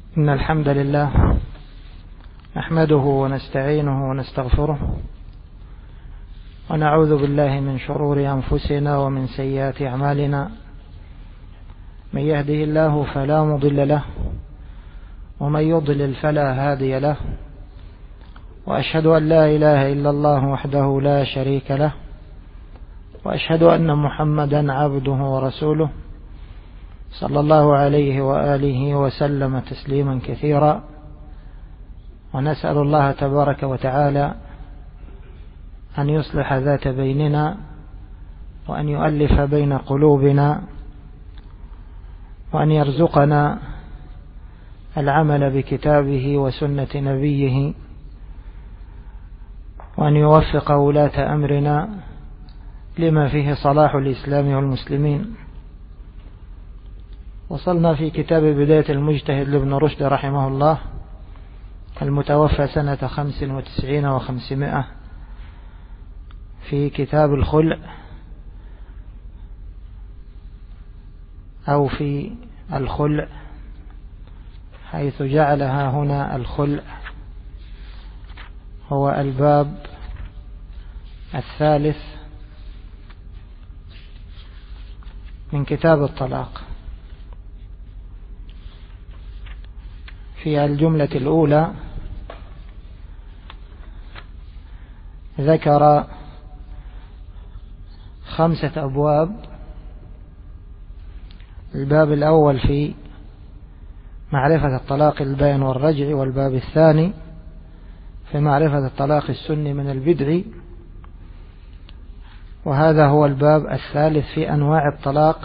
إن الحمد لله نحمده ونستعينه ونستغفره ونعوذ بالله من شرور أنفسنا ومن سيئات أعمالنا. من يهده الله فلا مضل له ومن يضلل فلا هادي له، وأشهد أن لا إله إلا الله وحده لا شريك له، وأشهد أن محمدا عبده ورسوله صلى الله عليه وآله وسلم تسليما كثيرا. ونسأل الله تبارك وتعالى أن يصلح ذات بيننا وأن يؤلف بين قلوبنا وأن يرزقنا العمل بكتابه وسنة نبيه، وأن يوفق ولاة أمرنا لما فيه صلاح الإسلام والمسلمين. وصلنا في كتاب بداية المجتهد لابن رشد رحمه الله المتوفى سنة 95 و500 في كتاب الخلع، أو في الخلع، حيث جعلها هنا الخلع هو الباب الثالث من كتاب الطلاق. في الجملة الأولى ذكر 5 أبواب. الباب الأول في معرفة الطلاق البائن والرجعي، والباب الثاني في معرفة الطلاق السني من البدعي، وهذا هو الباب الثالث في أنواع الطلاق،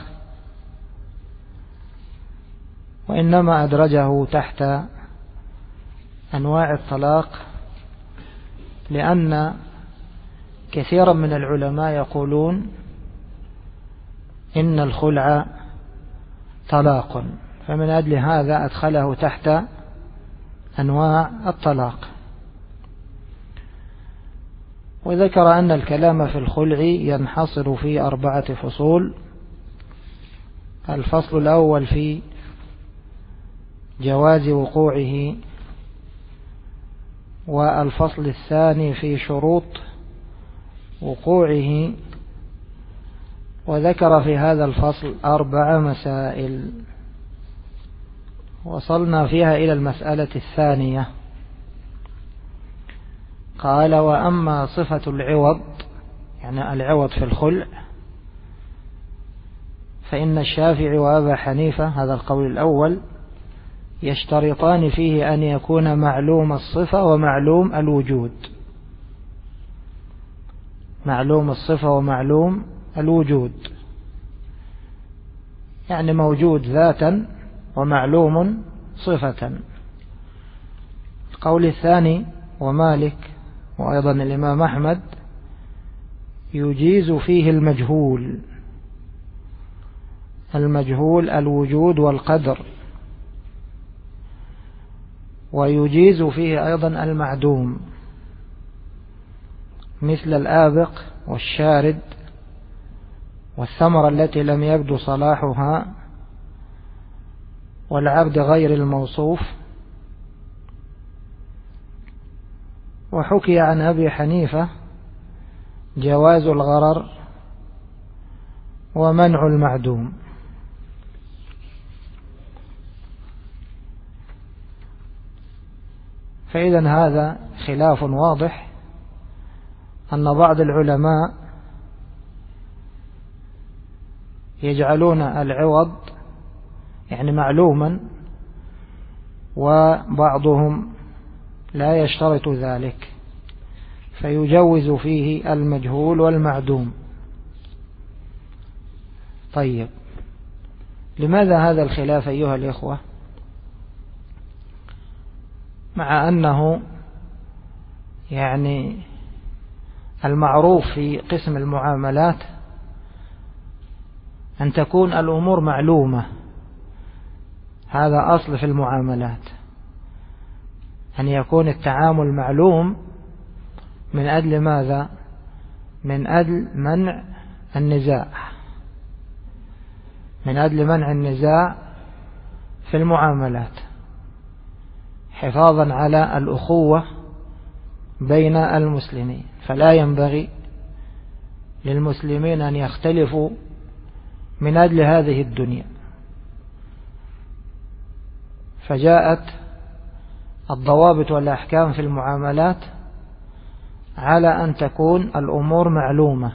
وإنما أدرجه تحت أنواع الطلاق لأن كثيرا من العلماء يقولون إن الخلع طلاق، فمن أجل هذا أدخله تحت أنواع الطلاق. وذكر أن الكلام في الخلع ينحصر في 4 فصول. الفصل الأول في جواز وقوعه، والفصل الثاني في شروط وقوعه، وذكر في هذا الفصل 4 مسائل وصلنا فيها إلى المسألة الثانية. قال: وأما صفة العوض، يعني العوض في الخلع، فإن الشافعي وأبا حنيفة، هذا القول الأول، يشترطان فيه أن يكون معلوم الصفة ومعلوم الوجود. معلوم الصفة ومعلوم الوجود، يعني موجود ذاتا ومعلوم صفة. القول الثاني ومالك وأيضا الإمام أحمد يجيز فيه المجهول الوجود والقدر، ويجيز فيه أيضا المعدوم مثل الآبق والشارد والثمرة التي لم يبدو صلاحها والعبد غير الموصوف. وحكي عن أبي حنيفة جواز الغرر ومنع المعدوم. فإذا هذا خلاف واضح أن بعض العلماء يجعلون العوض يعني معلوما، وبعضهم لا يشترط ذلك فيجوز فيه المجهول والمعدوم. طيب، لماذا هذا الخلاف أيها الإخوة؟ مع أنه يعني المعروف في قسم المعاملات أن تكون الأمور معلومة، هذا أصل في المعاملات، أن يكون التعامل معلوم. من أجل ماذا؟ من أجل منع النزاع، من أجل منع النزاع في المعاملات. حفاظا على الأخوة بين المسلمين، فلا ينبغي للمسلمين أن يختلفوا من أجل هذه الدنيا. فجاءت الضوابط والأحكام في المعاملات على أن تكون الأمور معلومة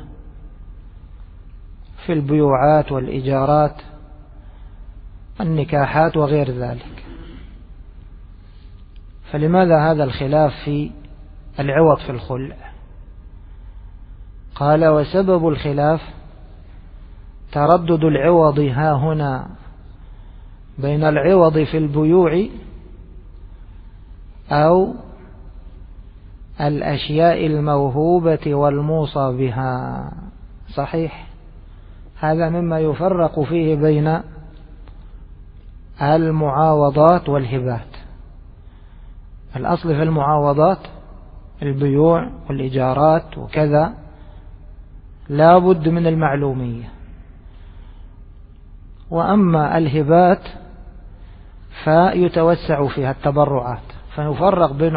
في البيوعات والإيجارات النكاحات وغير ذلك. فلماذا هذا الخلاف في العوض في الخلع؟ قال: وسبب الخلاف تردد العوض ها هنا بين العوض في البيوع أو الأشياء الموهوبة والموصى بها. صحيح، هذا مما يفرق فيه بين المعاوضات والهبات. الأصل في المعاوضات البيوع والإيجارات وكذا لا بد من المعلومية، وأما الهبات فيتوسع فيها التبرعات. فنفرق بين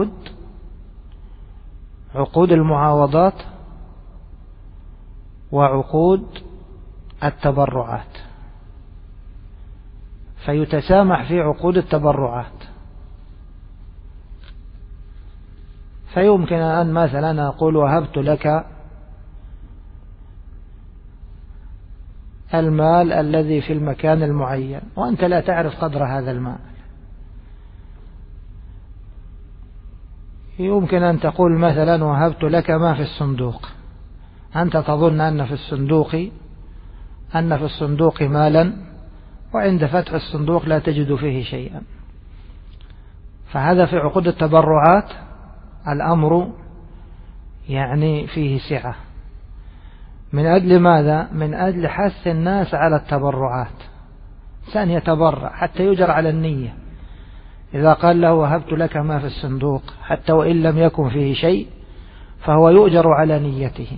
عقود المعاوضات وعقود التبرعات، فيتسامح في عقود التبرعات. فيمكن أن مثلا أقول: وهبت لك المال الذي في المكان المعين وأنت لا تعرف قدر هذا المال. يمكن أن تقول مثلا: وهبت لك ما في الصندوق، أنت تظن أن في الصندوق مالا، وعند فتح الصندوق لا تجد فيه شيئا. فهذا في عقود التبرعات الأمر يعني فيه سعة. من أجل ماذا؟ من أجل حث الناس على التبرعات. إنسان يتبرع حتى يجر على النية. إذا قال له: وهبت لك ما في الصندوق، حتى وإن لم يكن فيه شيء فهو يؤجر على نيته.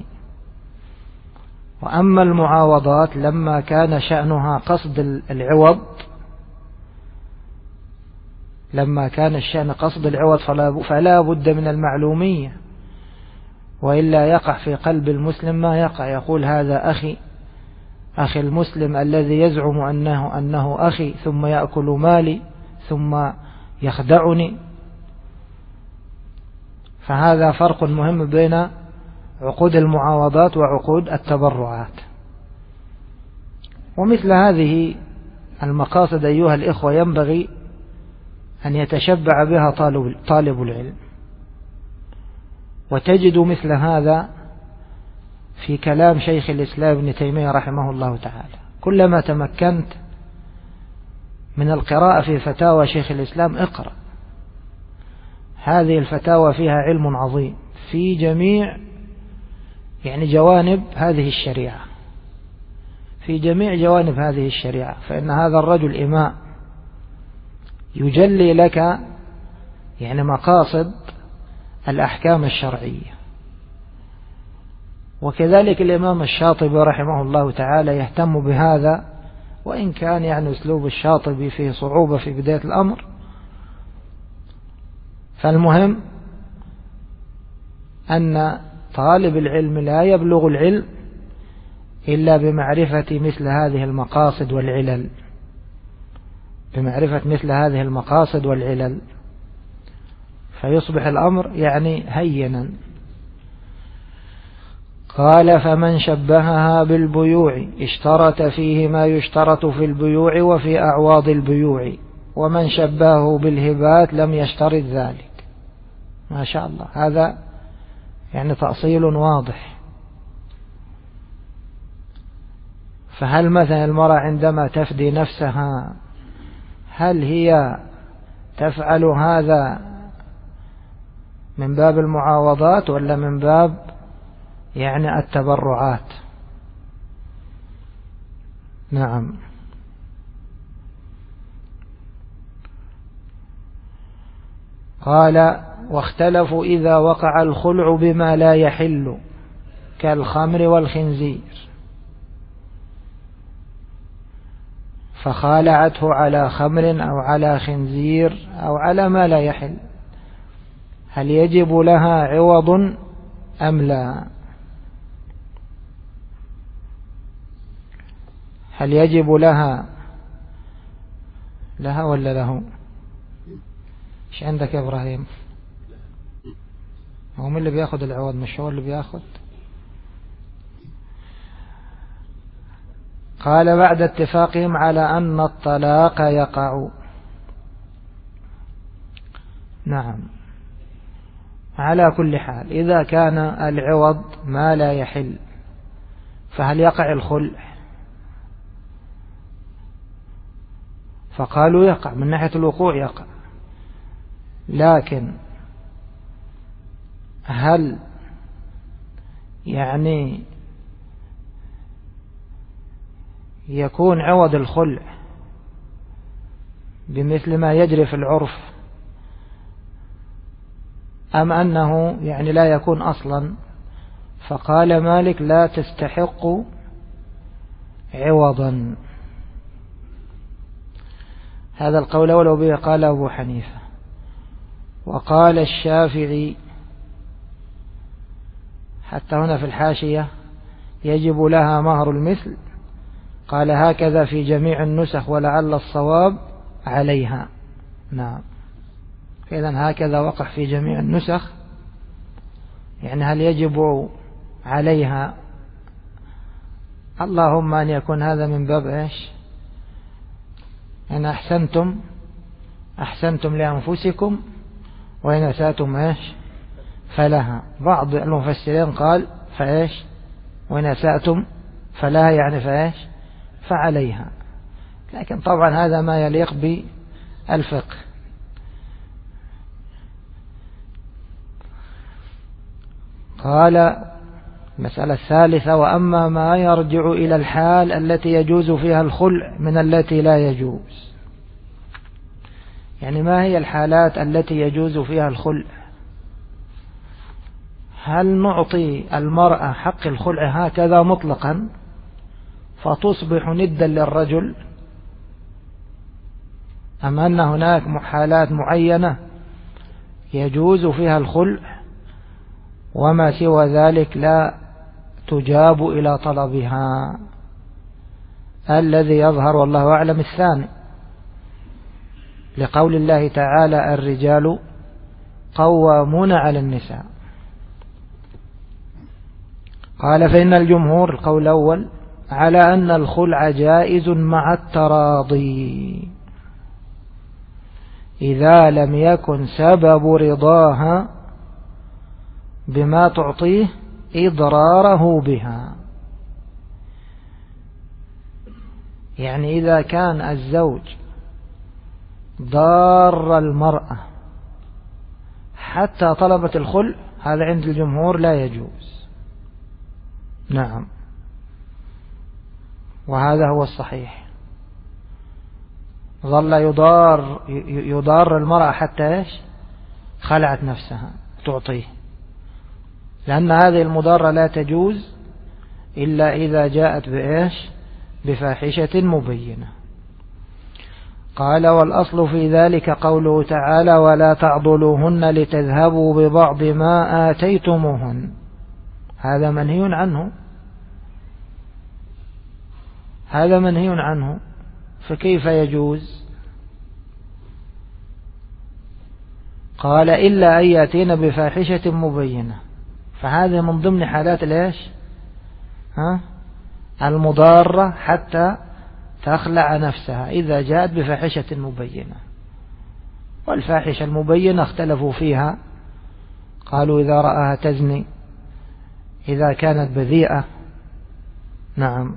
وأما المعاوضات لما كان شأنها قصد العوض، لما كان الشأن قصد العوض فلا بد من المعلومية، وإلا يقع في قلب المسلم ما يقع. يقول: هذا أخي المسلم الذي يزعم أنه أخي، ثم يأكل مالي ثم يخدعني. فهذا فرق مهم بين عقود المعاوضات وعقود التبرعات. ومثل هذه المقاصد أيها الإخوة ينبغي أن يتشبع بها طالب العلم، وتجد مثل هذا في كلام شيخ الإسلام ابن تيمية رحمه الله تعالى. كلما تمكنت من القراءة في فتاوى شيخ الإسلام اقرأ. هذه الفتاوى فيها علم عظيم في جميع جوانب هذه الشريعة، في جميع جوانب هذه الشريعة. فإن هذا الرجل إمام يجلي لك مقاصد الأحكام الشرعية. وكذلك الإمام الشاطبي رحمه الله تعالى يهتم بهذا، وإن كان أسلوب الشاطبي فيه صعوبة في بداية الأمر. فالمهم أن طالب العلم لا يبلغ العلم إلا بمعرفة مثل هذه المقاصد والعلل، فيصبح الأمر هينا. قال: فمن شبهها بالبيوع اشترط فيه ما يشترط في البيوع وفي أعواض البيوع، ومن شبهه بالهبات لم يشترط ذلك. ما شاء الله، هذا تأصيل واضح. فهل مثلا المرأة عندما تفدي نفسها هل هي تفعل هذا من باب المعاوضات ولا من باب التبرعات؟ نعم. قال: واختلفوا إذا وقع الخلع بما لا يحل كالخمر والخنزير. فخالعته على خمر أو على خنزير أو على ما لا يحل، هل يجب لها عوض أم لا؟ هل يجب لها ولا له؟ ايش عندك يا إبراهيم؟ هو من اللي بياخد العوض؟ مش هو اللي بياخد؟ قال بعد اتفاقهم على أن الطلاق يقع. نعم، على كل حال إذا كان العوض ما لا يحل فهل يقع الخلع؟ فقالوا يقع، من ناحية الوقوع يقع، لكن هل يعني يكون عوض الخلع بمثل ما يجري في العرف أم أنه يعني لا يكون أصلا؟ فقال مالك لا تستحق عوضا. هذا القول ولو به قال أبو حنيفة. وقال الشافعي حتى هنا في الحاشية يجب لها مهر المثل، قال هكذا في جميع النسخ ولعل الصواب عليها. نعم، إذن هكذا وقع في جميع النسخ، يعني هل يجب عليها؟ اللهم أن يكون هذا من باب إيش؟ إن أحسنتم لأنفسكم وإن أسأتم إيش فلها. بعض المفسرين قال فإيش وإن أسأتم فلها، يعني فإيش فعليها، لكن طبعا هذا ما يليق بالفقه. قال المسألة الثالثة: وأما ما يرجع إلى الحال التي يجوز فيها الخلع من التي لا يجوز، يعني ما هي الحالات التي يجوز فيها الخلع؟ هل نعطي المرأة حق الخلع هكذا مطلقا فتصبح ندا للرجل، أم أن هناك حالات معينة يجوز فيها الخلع وما سوى ذلك لا تجاب إلى طلبها؟ الذي يظهر والله أعلم الثاني، لقول الله تعالى الرجال قوامون على النساء. قال فإن الجمهور القول الأول على أن الخلع جائز مع التراضي إذا لم يكن سبب رضاها بما تعطيه إضراره بها. يعني إذا كان الزوج ضار المرأة حتى طلبت الخلع، هذا عند الجمهور لا يجوز. نعم، وهذا هو الصحيح. ظل يضار المرأة حتى إيش خلعت نفسها تعطيه، لأن هذه المضارة لا تجوز إلا إذا جاءت بإيش بفاحشة مبينة. قال والأصل في ذلك قوله تعالى ولا تعضلوهن لتذهبوا ببعض ما آتيتموهن، هذا منهي عنه، هذا منهي عنه، فكيف يجوز؟ قال إلا أن يأتين بفاحشة مبينة، فهذا من ضمن حالات الإيش المضارة حتى تخلع نفسها إذا جاءت بفاحشة مبينة. والفاحشة المبينة اختلفوا فيها، قالوا إذا رآها تزني، إذا كانت بذيئة. نعم.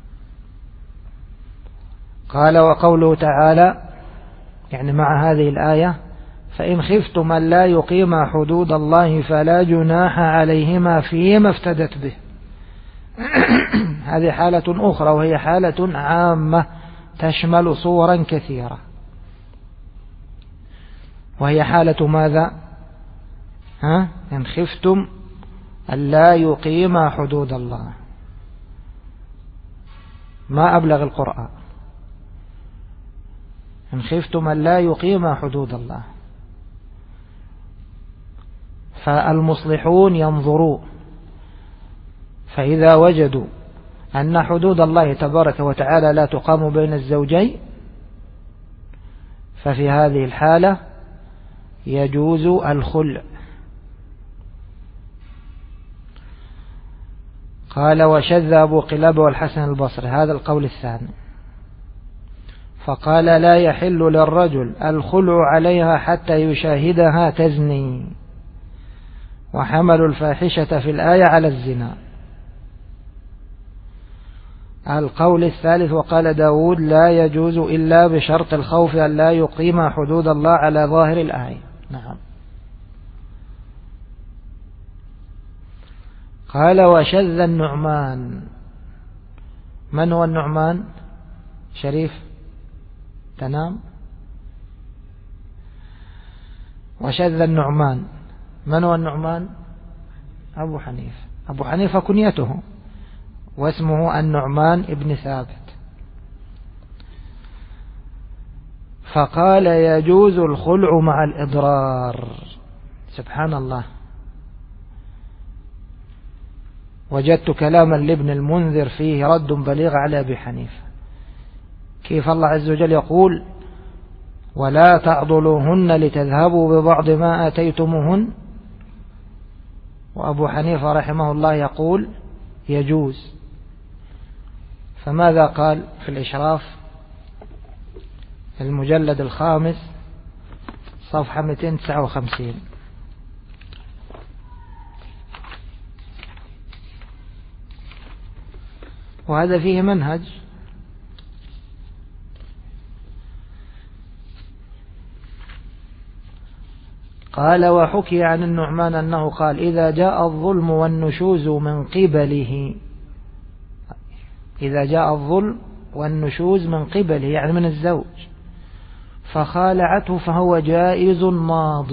قال وقوله تعالى يعني مع هذه الآية فإن خفتم أن لا يقيما حدود الله فلا جناح عليهما فيما افتدت به. هذه حالة أخرى وهي حالة عامة تشمل صورا كثيرة، وهي حالة ماذا؟ إن خفتم أن لا يقيما حدود الله، ما أبلغ القرآن. إن خفتم أن لا يقيم حدود الله. فالمصلحون ينظرون، فإذا وجدوا أن حدود الله تبارك وتعالى لا تقام بين الزوجين ففي هذه الحالة يجوز الخلع. قال وشذ أبو قلابة والحسن البصري هذا القول الثاني، فقال لا يحل للرجل الخلع عليها حتى يشاهدها تزني، وحملوا الفاحشة في الآية على الزنا. القول الثالث وقال داود لا يجوز إلا بشرط الخوف أن لا يقيم حدود الله على ظاهر الآية. نعم. قال وشذ النعمان. من هو النعمان؟ شريف تنام. وشذ النعمان. من هو النعمان؟ أبو حنيفة. أبو حنيفة كنيته واسمه النعمان ابن ثابت. فقال يجوز الخلع مع الإضرار. سبحان الله. وجدت كلاما لابن المنذر فيه رد بليغ على أبي حنيفة. كيف الله عز وجل يقول ولا تعضلوهن لتذهبوا ببعض ما آتيتموهن، وأبو حنيفة رحمه الله يقول يجوز. فماذا قال في الإشراف المجلد الخامس صفحة 259؟ وهذا فيه منهج. قال وحكي عن النعمان أنه قال إذا جاء الظلم والنشوز من قبله، إذا جاء الظلم والنشوز من قبله يعني من الزوج فخالعته فهو جائز ماض.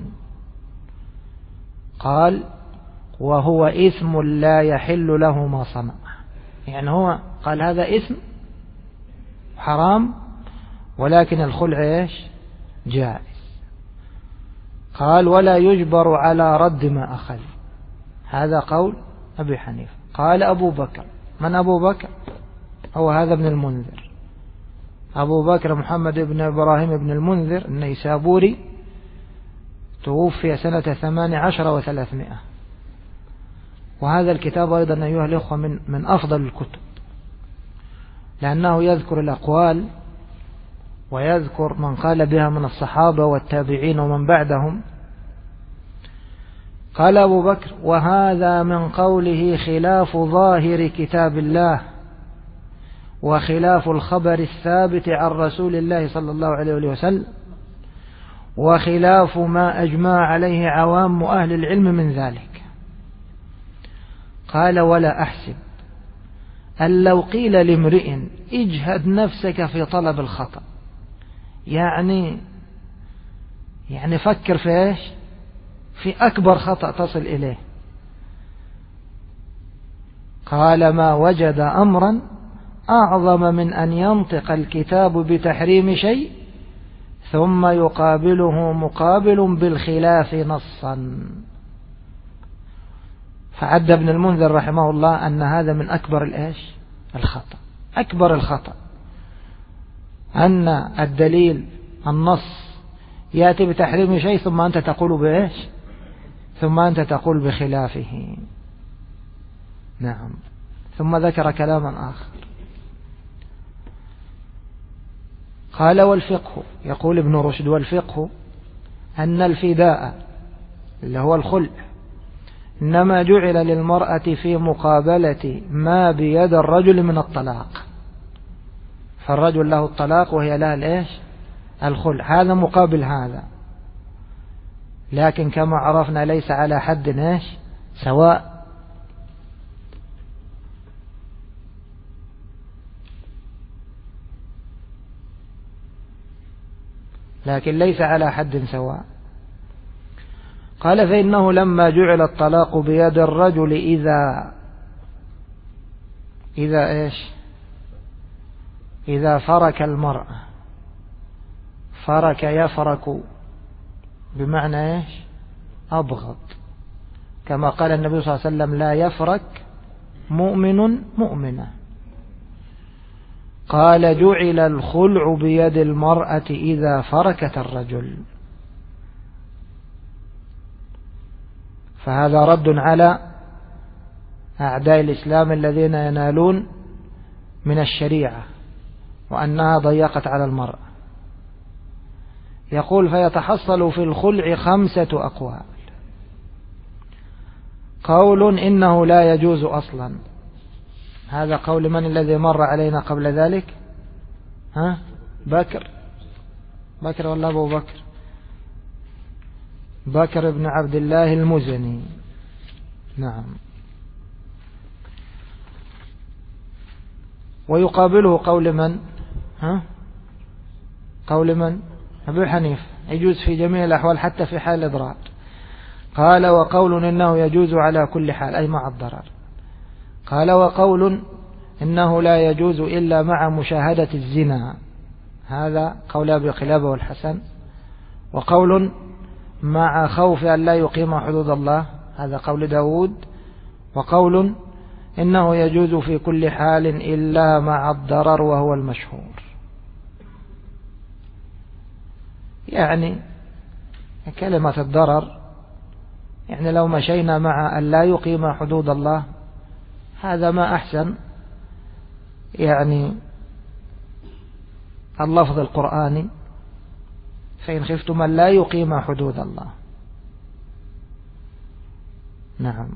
قال وهو إثم لا يحل له ما صنع، يعني هو قال هذا إثم حرام ولكن الخلع إيش جائز. قال ولا يجبر على رد ما أخذ. هذا قول أبي حنيفة. قال أبو بكر. من أبو بكر؟ هو هذا ابن المنذر. أبو بكر محمد بن إبراهيم بن المنذر النيسابوري توفي سنة 18 و300. وهذا الكتاب أيضا أيها الأخوة من أفضل الكتب، لأنه يذكر الأقوال ويذكر من قال بها من الصحابة والتابعين ومن بعدهم. قال أبو بكر وهذا من قوله خلاف ظاهر كتاب الله وخلاف الخبر الثابت عن رسول الله صلى الله عليه وسلم وخلاف ما أجمع عليه عوام أهل العلم من ذلك. قال ولا أحسب أن لو قيل لامرئ اجهد نفسك في طلب الخطأ، يعني فكر في ايش؟ في أكبر خطأ تصل إليه. قال ما وجد أمرا أعظم من أن ينطق الكتاب بتحريم شيء ثم يقابله مقابل بالخلاف نصا. فعد ابن المنذر رحمه الله أن هذا من أكبر الإيش؟ الخطأ. أكبر الخطأ أن الدليل النص يأتي بتحريم شيء ثم أنت تقول بإيش؟ ثم أنت تقول بخلافه. نعم. ثم ذكر كلاما آخر قال والفقه، يقول ابن رشد والفقه أن الفداء اللي هو الخلع إنما جعل للمرأة في مقابلة ما بيد الرجل من الطلاق. فالرجل له الطلاق وهي لها الإيش؟ الخلع. هذا مقابل هذا، لكن كما عرفنا ليس على حد إيش؟ سواء. لكن ليس على حد سواء. قال فإنه لما جعل الطلاق بيد الرجل إذا إيش؟ إذا فرك المرأة فرك يفرك بمعنى إيش؟ أبغض، كما قال النبي صلى الله عليه وسلم لا يفرك مؤمن مؤمنة. قال جعل الخلع بيد المرأة إذا فركت الرجل. فهذا رد على أعداء الإسلام الذين ينالون من الشريعة وأنها ضيقت على المرأة. يقول فيتحصل في الخلع 5 أقوال. قول إنه لا يجوز أصلا، هذا قول من الذي مر علينا قبل ذلك؟ بكر ولا أبو بكر؟ بكر بن عبد الله المزني. نعم. ويقابله قول من؟ قول من؟ أبو حنيفة، يجوز في جميع الأحوال حتى في حال إضرار. قال وقول إنه يجوز على كل حال أي مع الضرر. قال وقول إنه لا يجوز إلا مع مشاهدة الزنا، هذا قول أبي قلابة والحسن. وقول مع خوف أن لا يقيم حدود الله، هذا قول داود. وقول إنه يجوز في كل حال إلا مع الضرر وهو المشهور. يعني كلمة الضرر، يعني لو مشينا مع أن لا يقيم حدود الله هذا ما أحسن يعني اللفظ القرآني فإن خفتم أن لا يقيم حدود الله. نعم.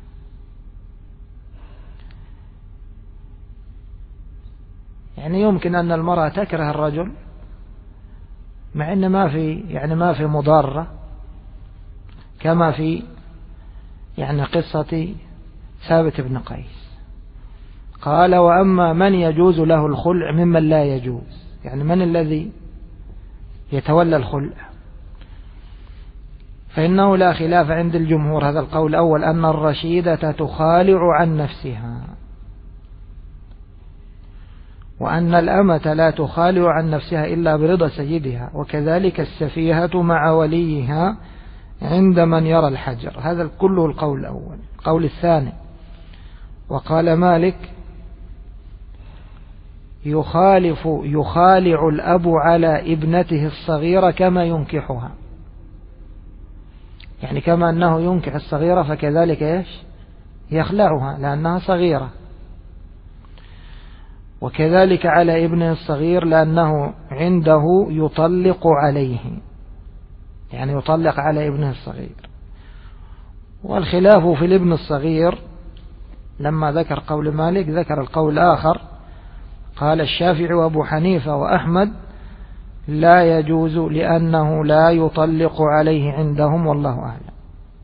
يعني يمكن أن المرأة تكره الرجل مع أن ما في مضارة، كما في يعني قصة ثابت بن قيس. قال وأما من يجوز له الخلع ممن لا يجوز، يعني من الذي يتولى الخلع، فإنه لا خلاف عند الجمهور، هذا القول الأول، أن الرشيدة تخالع عن نفسها، وأن الأمة لا تخالع عن نفسها إلا برضا سيدها، وكذلك السفيهة مع وليها عند من يرى الحجر. هذا كله القول الأول. القول الثاني، وقال مالك يخالع الأب على ابنته الصغيرة كما ينكحها، يعني كما أنه ينكح الصغيرة فكذلك إيش يخلعها لأنها صغيرة، وكذلك على ابنه الصغير لأنه عنده يطلق عليه، يعني يطلق على ابنه الصغير. والخلاف في الابن الصغير لما ذكر قول مالك ذكر القول الآخر، قال الشافعي وأبو حنيفة وأحمد لا يجوز لأنه لا يطلق عليه عندهم والله أعلم.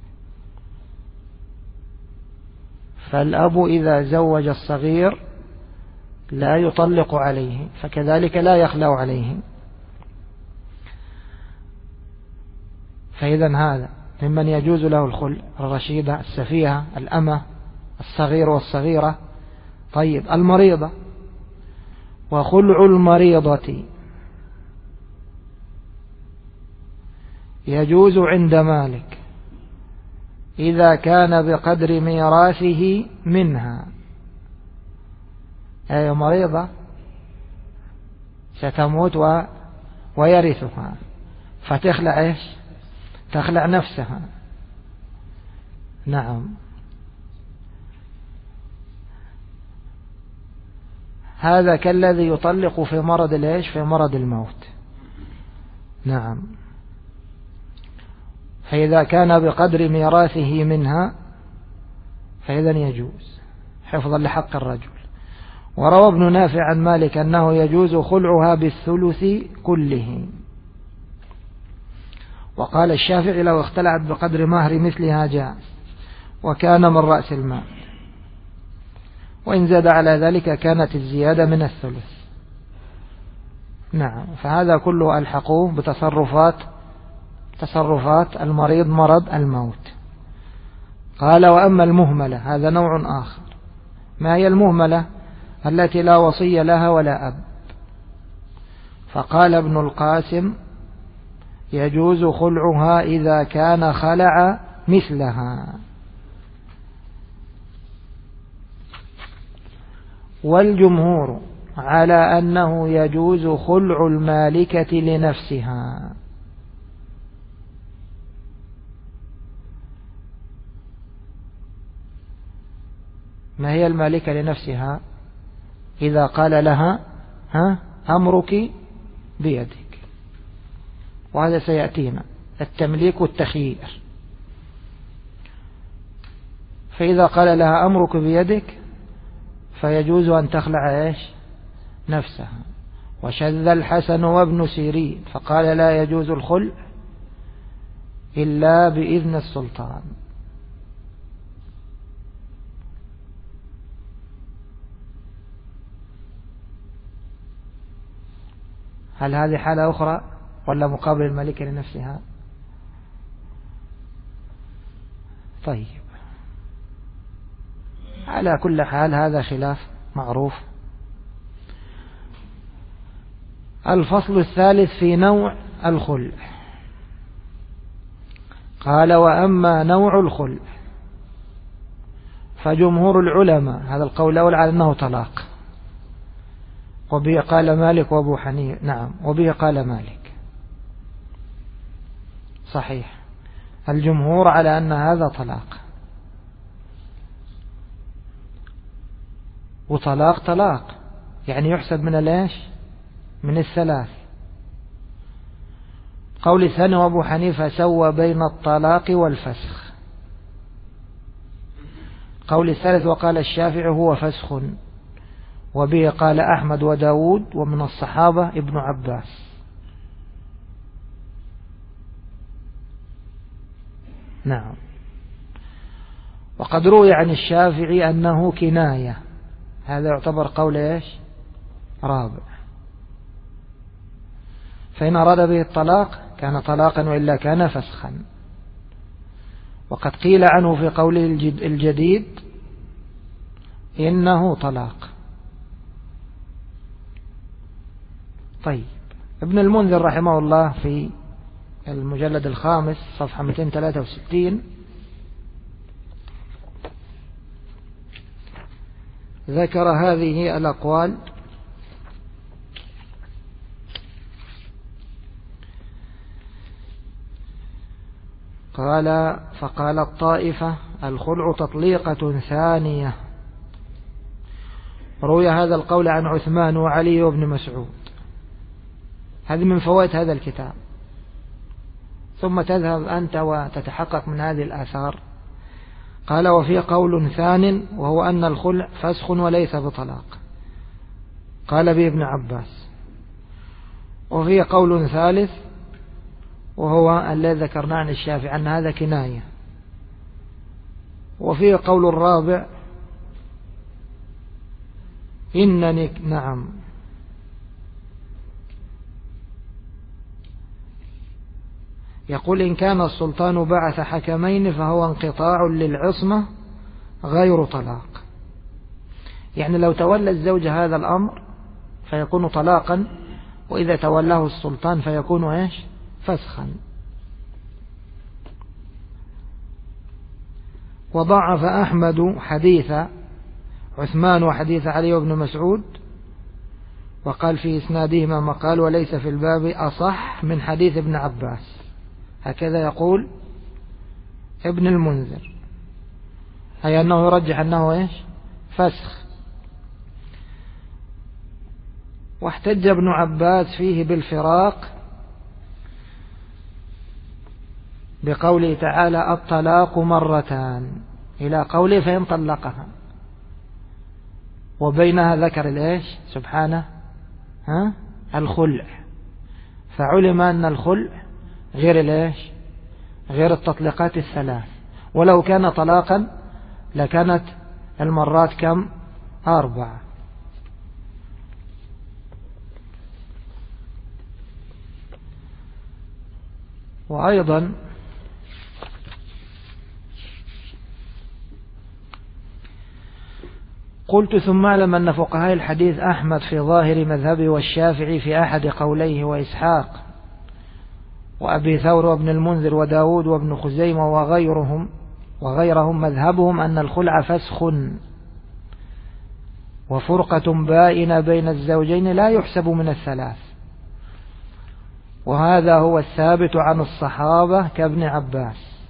فالأب إذا زوج الصغير لا يطلق عليه فكذلك لا يخلع عليه. فإذا هذا ممن يجوز له الخلع، الرشيدة، السفيهة، الأمة، الصغير والصغيرة. طيب المريضة، وخلع المريضة يجوز عند مالك إذا كان بقدر ميراثه منها، أي مريضة ستموت ويرثها فتخلع إيش؟ تخلع نفسها. نعم. هذا كالذي يطلق في مرض الإيش؟ في مرض الموت. نعم. فإذا كان بقدر ميراثه منها فإذا يجوز حفظا لحق الرجل. وروى ابن نافع عن مالك أنه يجوز خلعها بالثلث كله. وقال الشافعي لو اختلعت بقدر مهر مثلها جاز وكان من رأس المال، وإن زاد على ذلك كانت الزيادة من الثلث. نعم. فهذا كله ألحقوه بتصرفات المريض مرض الموت. قال وأما المهملة هذا نوع آخر. ما هي المهملة؟ التي لا وصي لها ولا أب. فقال ابن القاسم يجوز خلعها إذا كان خلع مثلها. والجمهور على أنه يجوز خلع المالكة لنفسها. ما هي المالكة لنفسها؟ إذا قال لها أمرك بيدك، وهذا سيأتينا التمليك والتخيير. فإذا قال لها أمرك بيدك فيجوز أن تخلع نفسها. وشذ الحسن وابن سيرين فقال لا يجوز الخلع إلا بإذن السلطان. هل هذه حالة أخرى ولا مقابل الملكة لنفسها؟ طيب، على كل حال هذا خلاف معروف. الفصل الثالث في نوع الخلع. قال وأما نوع الخلع فجمهور العلماء، هذا القول الأول على أنه طلاق، وبه قال مالك وابو حنيفة، نعم وبه قال مالك، صحيح. الجمهور على أن هذا طلاق، وطلاق طلاق يعني يحسب من الثلاث. قول الثاني وابو حنيفة سوى بين الطلاق والفسخ. قول الثالث وقال الشافعي هو فسخ، وبه قال أحمد وداود ومن الصحابة ابن عباس. نعم. وقد روي عن الشافعي أنه كناية، هذا يعتبر قول رابع. فإن أراد به الطلاق كان طلاقا وإلا كان فسخا. وقد قيل عنه في قوله الجديد إنه طلاق. طيب، ابن المنذر رحمه الله في المجلد الخامس صفحة 263 ذكر هذه الأقوال. فقال الطائفة الخلع تطليقة ثانية. روي هذا القول عن عثمان وعلي وابن مسعود. هذه من فوائد هذا الكتاب. ثم تذهب أنت وتتحقق من هذه الآثار. قال وفي قول ثان وهو أن الخلع فسخ وليس بطلاق، قال به ابن عباس. وفي قول ثالث وهو الذي ذكرناه عن الشافعي أن هذا كناية. وفي قول الرابع إنني نعم يقول إن كان السلطان بعث حكمين فهو انقطاع للعصمة غير طلاق. يعني لو تولى الزوج هذا الأمر فيكون طلاقا، وإذا تولاه السلطان فيكون فسخا. وضعف أحمد حديث عثمان وحديث علي وابن مسعود، وقال في إسنادهما مقال وليس في الباب أصح من حديث ابن عباس. هكذا يقول ابن المنذر، أي أنه يرجح أنه فسخ. واحتج ابن عباس فيه بالفراق بقوله تعالى الطلاق مرتان إلى قوله فإن طلقها، وبينها ذكر سبحانه الخلع، فعلم أن الخلع غير التطليقات الثلاث. ولو كان طلاقا لكانت المرات كم؟ 4. وأيضا قلت ثم اعلم أن فقهاء الحديث أحمد في ظاهر مذهبه والشافعي في أحد قوليه وإسحاق وأبي ثور وابن المنذر وداود وابن خزيمة وغيرهم مذهبهم أن الخلع فسخ وفرقة بائنة بين الزوجين لا يحسب من الثلاث، وهذا هو الثابت عن الصحابة كابن عباس.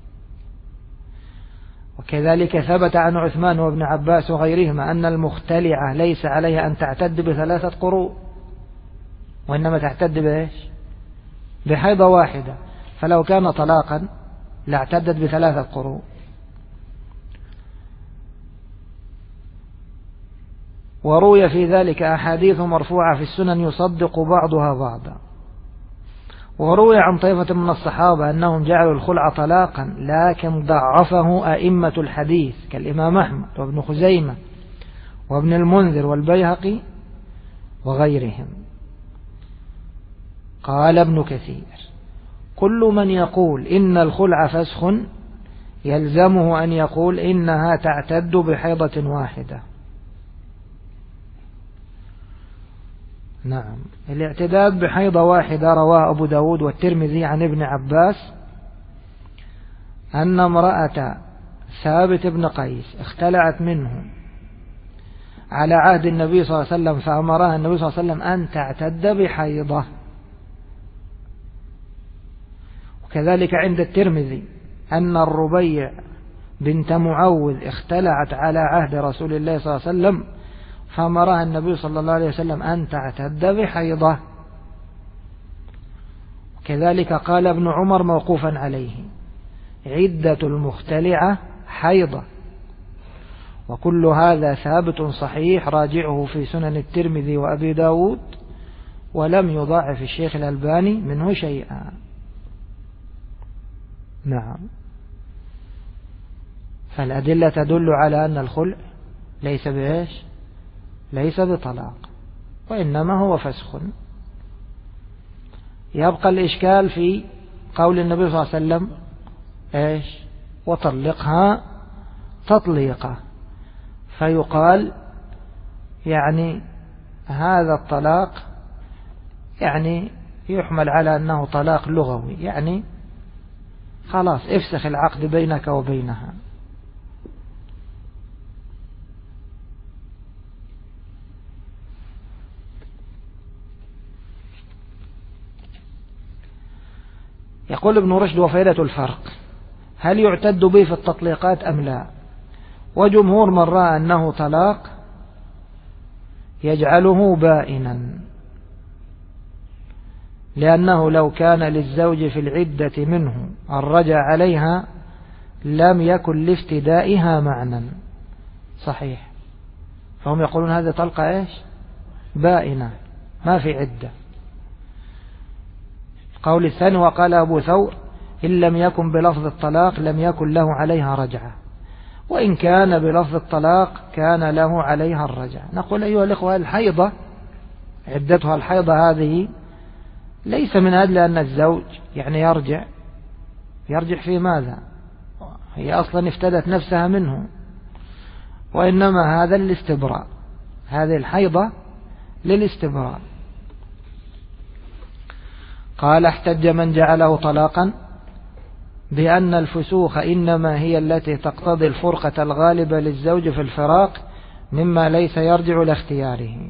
وكذلك ثبت عن عثمان وابن عباس وغيرهما أن المختلعة ليس عليها أن تعتد ب3 قروء، وإنما تعتد بإيش؟ بحيضة واحدة، فلو كان طلاقا لاعتدت ب3 قروء. وروي في ذلك أحاديث مرفوعة في السنن يصدق بعضها بعضا. وروي عن طائفة من الصحابة أنهم جعلوا الخلع طلاقا، لكن ضعفه أئمة الحديث كالإمام أحمد وابن خزيمة وابن المنذر والبيهقي وغيرهم. قال ابن كثير: كل من يقول إن الخلع فسخ يلزمه أن يقول إنها تعتد بحيضة واحدة. نعم، الاعتداد بحيضة واحدة رواه أبو داود والترمذي عن ابن عباس أن امرأة ثابت بن قيس اختلعت منه على عهد النبي صلى الله عليه وسلم، فأمرها النبي صلى الله عليه وسلم أن تعتد بحيضة. وكذلك عند الترمذي أن الربيع بنت معوذ اختلعت على عهد رسول الله صلى الله عليه وسلم، فأمرها النبي صلى الله عليه وسلم أن تعتد بحيضة. كذلك قال ابن عمر موقوفا عليه: عدة المختلعة حيضة. وكل هذا ثابت صحيح، راجعه في سنن الترمذي وأبي داود، ولم يضاعف الشيخ الألباني منه شيئا. نعم، فالأدلة تدل على أن الخلع ليس بإيش؟ ليس بطلاق، وإنما هو فسخ. يبقى الإشكال في قول النبي صلى الله عليه وسلم إيش؟ وطلقها تطليقة. فيقال يعني هذا الطلاق يعني يحمل على أنه طلاق لغوي، يعني خلاص افسخ العقد بينك وبينها. يقول ابن رشد: وفائدة الفرق، هل يعتد به في التطليقات أم لا؟ وجمهور من رأى أنه طلاق يجعله بائنا، لأنه لو كان للزوج في العدة منه الرجع عليها لم يكن لافتدائها معنى صحيح، فهم يقولون هذا طلقة إيش؟ بائنة، ما في عدة. قول الثاني: وقال أبو ثور: إن لم يكن بلفظ الطلاق لم يكن له عليها رجعة، وإن كان بلفظ الطلاق كان له عليها الرجعة. نقول أيها الإخوة: الحيضة عدتها الحيضة هذه ليس من أجل أن الزوج يعني يرجع في ماذا؟ هي أصلا افتدت نفسها منه، وإنما هذا الاستبراء، هذه الحيضة للاستبراء. قال: احتج من جعله طلاقا بأن الفسوخ إنما هي التي تقتضي الفرقة الغالبة للزوج في الفراق مما ليس يرجع لاختياره،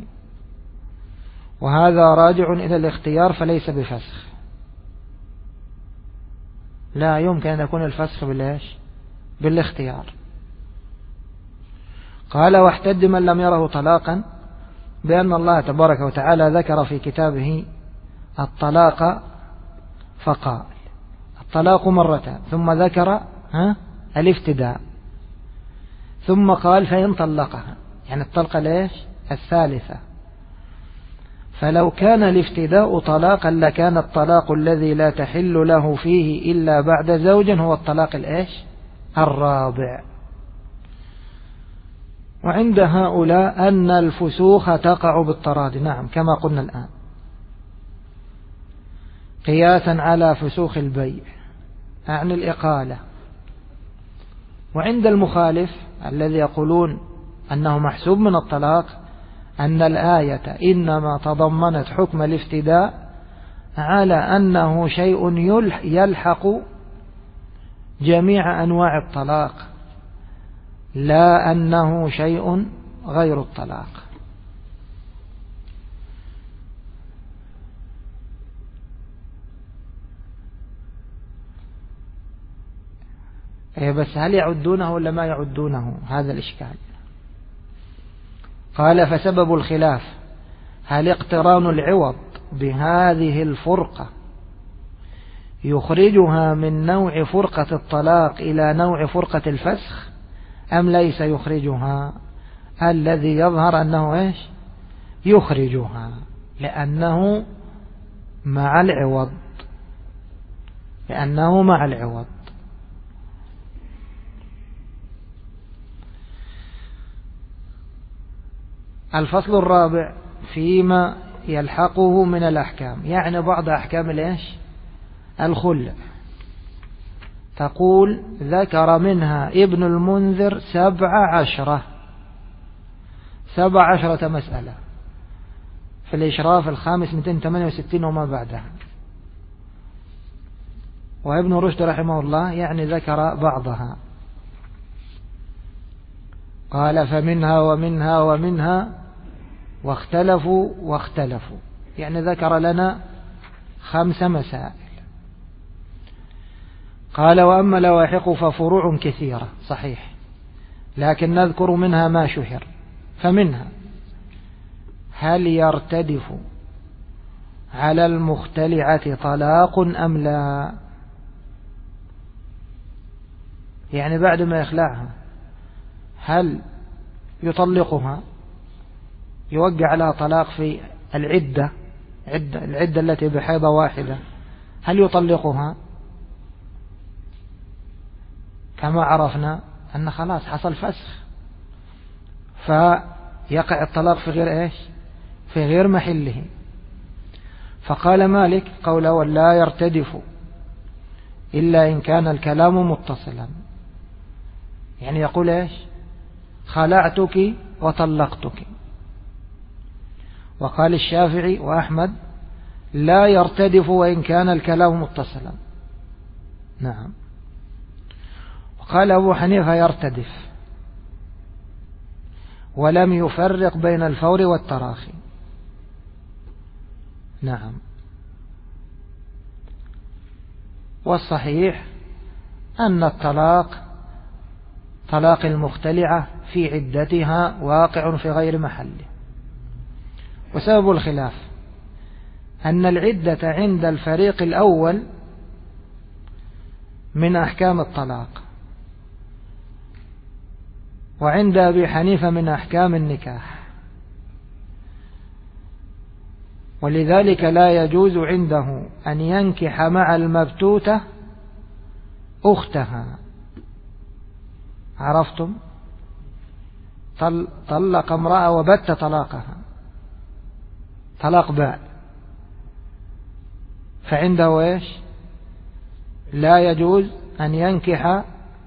وهذا راجع إلى الاختيار فليس بفسخ. لا يمكن أن يكون الفسخ بالاختيار. قال: واحتج من لم يره طلاقا بأن الله تبارك وتعالى ذكر في كتابه الطلاق فقال: الطلاق مرتان، ثم ذكر الافتداء، ثم قال: فإن طلقها، يعني الطلقة الثالثة. فلو كان الافتداء طلاقا لكان الطلاق الذي لا تحل له فيه إلا بعد زوج هو الطلاق الرابع. وعند هؤلاء أن الفسوخ تقع بالتراضي، نعم كما قلنا الآن، قياسا على فسوخ البيع عن الإقالة. وعند المخالف الذي يقولون أنه محسوب من الطلاق أن الآية إنما تضمنت حكم الافتداء على أنه شيء يلحق جميع أنواع الطلاق، لا أنه شيء غير الطلاق. بس هل يعدونه ولا ما يعدونه؟ هذا الإشكال. قال فسبب الخلاف هل اقتران العوض بهذه الفرقة يخرجها من نوع فرقة الطلاق إلى نوع فرقة الفسخ أم ليس يخرجها؟ الذي يظهر أنه إيش؟ يخرجها، لأنه مع العوض، لأنه مع العوض. الفصل الرابع فيما يلحقه من الأحكام، يعني بعض أحكام الإيش؟ الخلع. تقول ذكر منها ابن المنذر 17 مسألة في الإشراف الخامس 268 وما بعدها، وابن رشد رحمه الله يعني ذكر بعضها. قال فمنها ومنها ومنها واختلفوا، يعني ذكر لنا 5 مسائل. قال وأما لواحق ففروع كثيرة، صحيح، لكن نذكر منها ما شهر. فمنها هل يرتدف على المختلعة طلاق أم لا؟ يعني بعد ما يخلعها هل يطلقها، يوقع لها طلاق في العدة التي بحيضة واحدة، هل يطلقها؟ كما عرفنا أن خلاص حصل فسخ، فيقع الطلاق في غير إيش؟ في غير محله. فقال مالك قوله ولا يرتدف إلا إن كان الكلام متصلا، يعني يقول إيش؟ خلعتك وطلقتك. وقال الشافعي وأحمد لا يرتدف وإن كان الكلام متصلا. نعم. وقال أبو حنيفة يرتدف، ولم يفرق بين الفور والتراخي. نعم. والصحيح أن الطلاق طلاق المختلعة في عدتها واقع في غير محله. وسبب الخلاف أن العدة عند الفريق الأول من أحكام الطلاق، وعند أبي حنيفة من أحكام النكاح، ولذلك لا يجوز عنده أن ينكح مع المبتوتة أختها. عرفتم؟ طلق امرأة وبت طلاقها طلاق باء، فعنده إيش؟ لا يجوز أن ينكح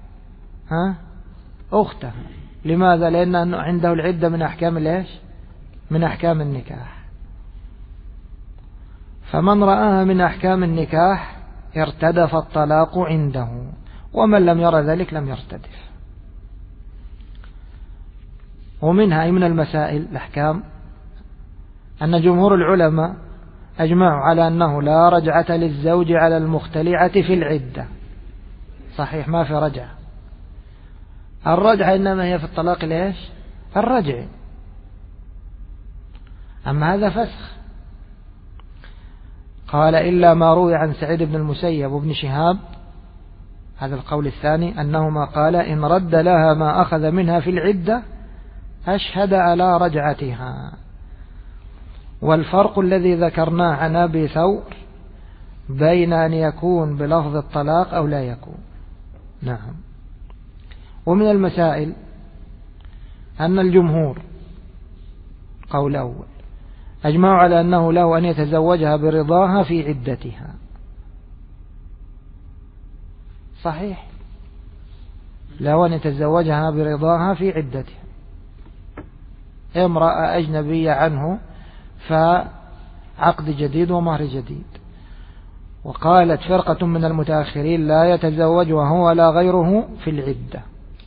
أختها. لماذا؟ لأن عنده العدة من أحكام الإيش؟ من أحكام النكاح. فمن رآها من أحكام النكاح ارتدف الطلاق عنده، ومن لم يرى ذلك لم يرتدف. ومنها أي من المسائل الأحكام أن جمهور العلماء أجمعوا على أنه لا رجعة للزوج على المختلعة في العدة. صحيح، ما في رجعة. الرجعة إنما هي في الطلاق ليش؟ الرجع. أما هذا فسخ. قال إلا ما روي عن سعيد بن المسيب وابن شهاب، هذا القول الثاني، أنهما قال إن رد لها ما أخذ منها في العدة أشهد على رجعتها. والفرق الذي ذكرناه عن أبي ثور بين أن يكون بلفظ الطلاق أو لا يكون. نعم. ومن المسائل أن الجمهور قول أول أجمعوا على أنه له أن يتزوجها برضاها في عدتها. صحيح، له أن يتزوجها برضاها في عدتها. امرأة أجنبية عنه فعقد جديد ومهر جديد، وقالت فرقة من المتأخرين لا يتزوج وهو لا غيره في العدة.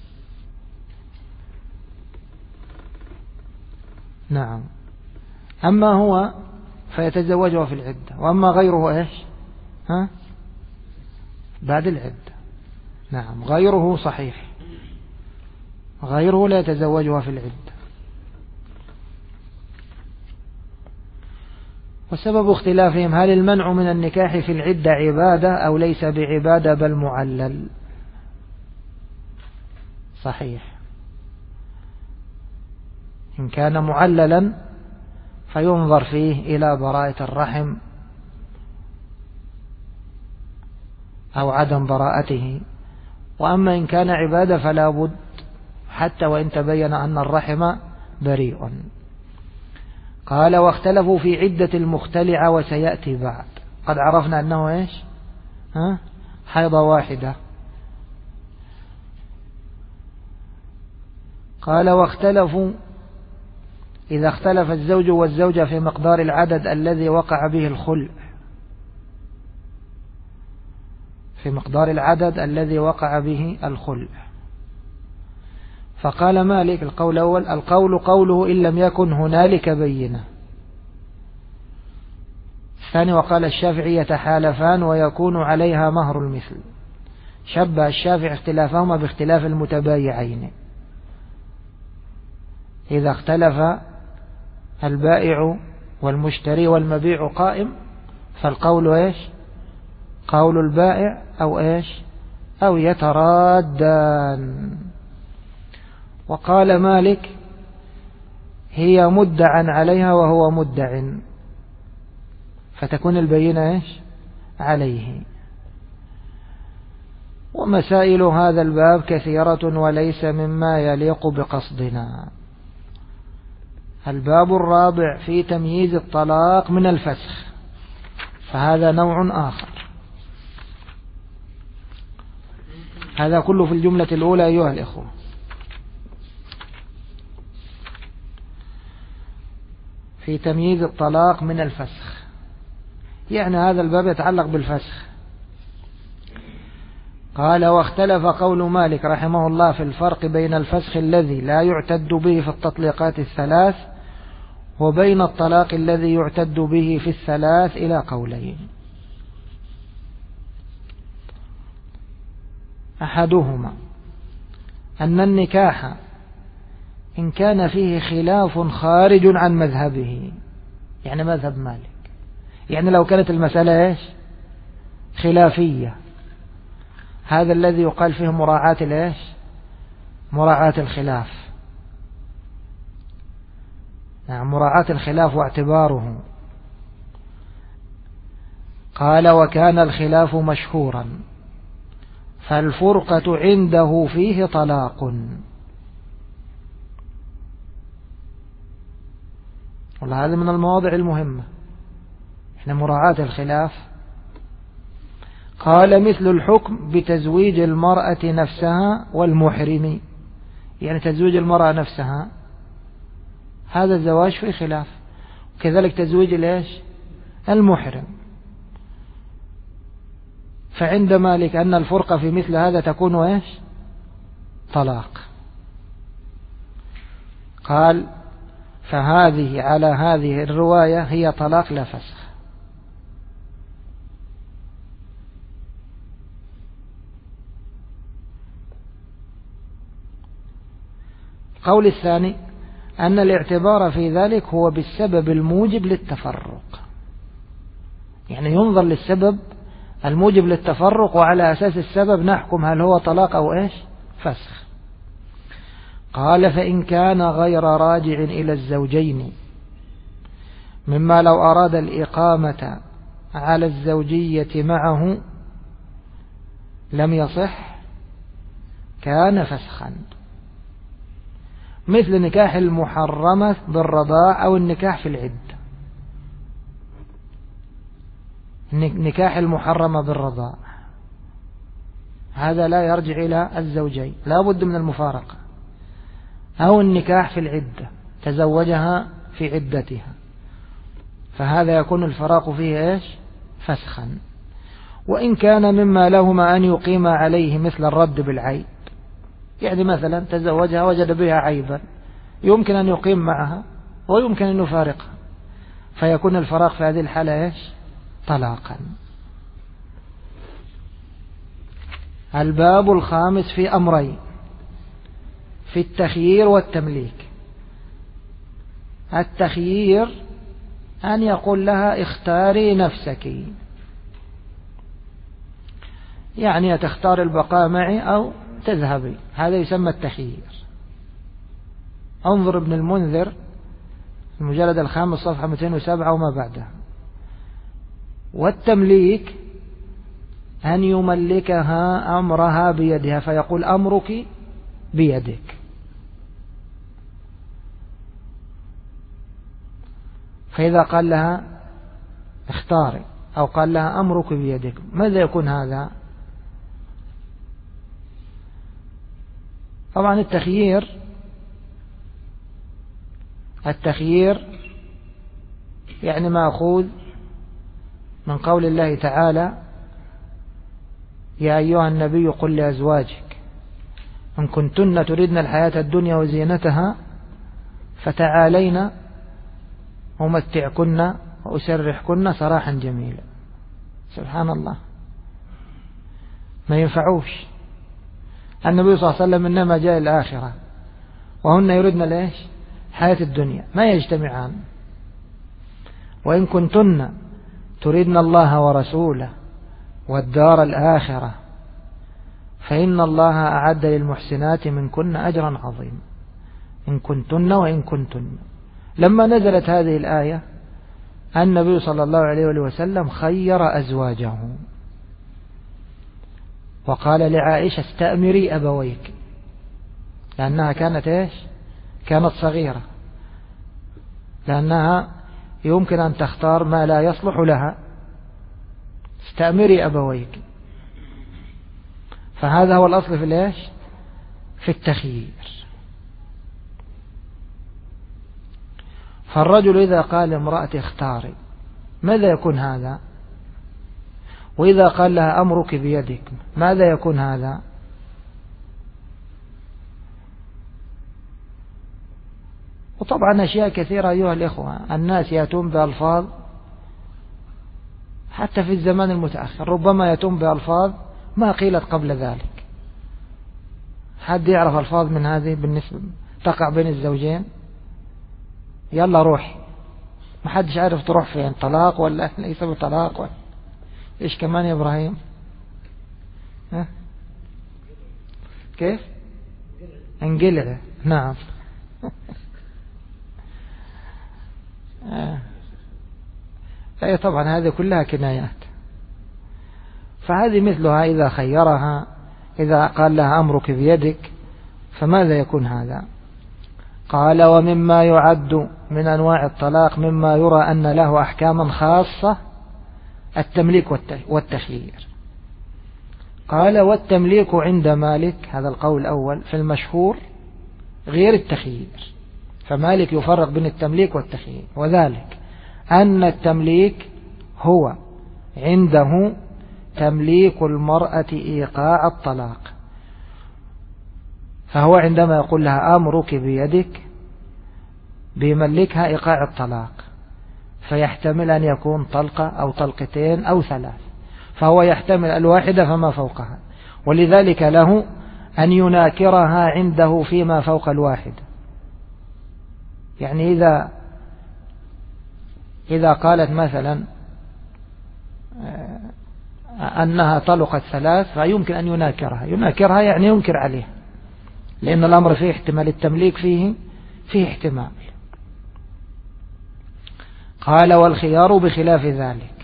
نعم، أما هو فيتزوجها في العدة، وأما غيره إيش؟ بعد العدة. نعم، غيره صحيح، غيره لا يتزوجها في العدة. وسبب اختلافهم هل المنع من النكاح في العدة عبادة أو ليس بعبادة بل معلل؟ صحيح، إن كان معللا فينظر فيه إلى براءة الرحم أو عدم براءته، وأما إن كان عبادة فلا بد حتى وإن تبين أن الرحم بريء. قال واختلفوا في عدة المختلعة وسيأتي بعد. قد عرفنا أنه إيش؟ حيضة واحدة. قال واختلفوا إذا اختلف الزوج والزوجة في مقدار العدد الذي وقع به الخلع، في مقدار العدد الذي وقع به الخلع. فقال مالك القول الأول القول قوله إن لم يكن هنالك بينة. الثاني وقال الشافعي يتحالفان ويكون عليها مهر المثل. شبه الشافعي اختلافهما باختلاف المتبايعين. إذا اختلف البائع والمشتري والمبيع قائم فالقول إيش؟ قول البائع أو إيش؟ أو يترادان. وقال مالك هي مدعى عليها وهو مدع، فتكون البينة إيش؟ عليه. ومسائل هذا الباب كثيرة وليس مما يليق بقصدنا. الباب الرابع في تمييز الطلاق من الفسخ، فهذا نوع آخر. هذا كله في الجملة الأولى أيها الإخوة. في تمييز الطلاق من الفسخ، يعني هذا الباب يتعلق بالفسخ. قال واختلف قول مالك رحمه الله في الفرق بين الفسخ الذي لا يعتد به في التطليقات الثلاث وبين الطلاق الذي يعتد به في الثلاث إلى قولين. أحدهما أن النكاح إن كان فيه خلاف خارج عن مذهبه، يعني مذهب مالك، يعني لو كانت المسألة إيش؟ خلافية، هذا الذي يقال فيه مراعاة الإيش؟ مراعاة الخلاف. يعني مراعاة الخلاف واعتباره. قال وكان الخلاف مشهورا فالفرقة عنده فيه طلاق. والله هذا من المواضع المهمة، احنا مراعاة الخلاف. قال مثل الحكم بتزويج المرأة نفسها والمحرم، يعني تزويج المرأة نفسها هذا الزواج في خلاف، وكذلك تزويج ليش؟ المحرم. فعند مالك أن الفرقة في مثل هذا تكون إيش؟ طلاق. قال فهذه على هذه الرواية هي طلاق لا فسخ. القول الثاني أن الاعتبار في ذلك هو بالسبب الموجب للتفرق، يعني ينظر للسبب الموجب للتفرق وعلى أساس السبب نحكم هل هو طلاق أو إيش؟ فسخ. قال فإن كان غير راجع إلى الزوجين مما لو أراد الإقامة على الزوجية معه لم يصح كان فسخا، مثل نكاح المحرمة بالرضاع أو النكاح في العدة. نكاح المحرمة بالرضاع هذا لا يرجع إلى الزوجين، لا بد من المفارقة. أو النكاح في العدة تزوجها في عدتها، فهذا يكون الفراق فيه إيش؟ فسخا. وإن كان مما لهما أن يقيم عليه مثل الرد بالعيب، يعني مثلا تزوجها وجد بها عيبا يمكن أن يقيم معها ويمكن أن يفارقها، فيكون الفراق في هذه الحالة إيش؟ طلاقا. الباب الخامس في أمرين، في التخيير والتمليك. التخيير أن يقول لها اختاري نفسك، يعني تختار البقاء معي أو تذهبي، هذا يسمى التخيير. انظر ابن المنذر المجلد 5 صفحة 207 وما بعدها. والتمليك أن يملكها أمرها بيدها، فيقول أمرك بيدك. فإذا قال لها اختاري أو قال لها أمرك بيدك، ماذا يكون هذا؟ طبعا التخيير يعني مأخوذ من قول الله تعالى: يا أيها النبي قل لأزواجك إن كنتن تردن الحياة الدنيا وزينتها فتعالين أمتعكن وأسرحكن سراحا جميلا. سبحان الله، ما ينفعوش. النبي صلى الله عليه وسلم إنما جاء الآخرة وهن يردن ليش؟ حياة الدنيا، ما يجتمعان. وإن كنتن تردن الله ورسوله والدار الآخرة فإن الله أعد للمحسنات منكن أجرا عظيما. إن كنتن وإن كنتن. لما نزلت هذه الآية النبي صلى الله عليه وسلم خير أزواجه وقال لعائشة: استأمري أبويك، لأنها كانت إيش؟ كانت صغيرة، لأنها يمكن أن تختار ما لا يصلح لها. استأمري أبويك. فهذا هو الأصل في الإيش؟ في التخيير. فالرجل إذا قال لامرأتي اختاري، ماذا يكون هذا؟ وإذا قال لها أمرك بيدك، ماذا يكون هذا؟ وطبعا أشياء كثيرة أيها الإخوة، الناس يأتون بألفاظ حتى في الزمان المتأخر، ربما يأتون بألفاظ ما قيلت قبل ذلك. حد يعرف ألفاظ من هذه بالنسبة تقع بين الزوجين؟ يلا روح، ما حدش عارف تروح فين، طلاق ولا ليس بطلاق ولا إيش كمان يا إبراهيم؟ ها؟ كيف؟ انقلع. نعم. أي طبعا هذه كلها كنايات. فهذه مثلها إذا خيرها، إذا قال لها أمرك بيدك، فماذا يكون هذا؟ قال: ومما يعد من أنواع الطلاق مما يرى أن له أحكاما خاصة التمليك والتخيير. قال: والتمليك عند مالك، هذا القول الأول في المشهور، غير التخيير. فمالك يفرق بين التمليك والتخيير، وذلك أن التمليك هو عنده تمليك المرأة إيقاع الطلاق. فهو عندما يقول لها أمرك بيدك بيملكها إيقاع الطلاق، فيحتمل أن يكون طلقة أو طلقتين أو 3، فهو يحتمل الواحدة فما فوقها، ولذلك له أن يناكرها عنده فيما فوق الواحدة. يعني إذا قالت مثلا أنها طلقت 3 فيمكن أن يناكرها يعني ينكر عليها، لأن الأمر فيه احتمال، التمليك فيه احتمال. قال: والخيار بخلاف ذلك،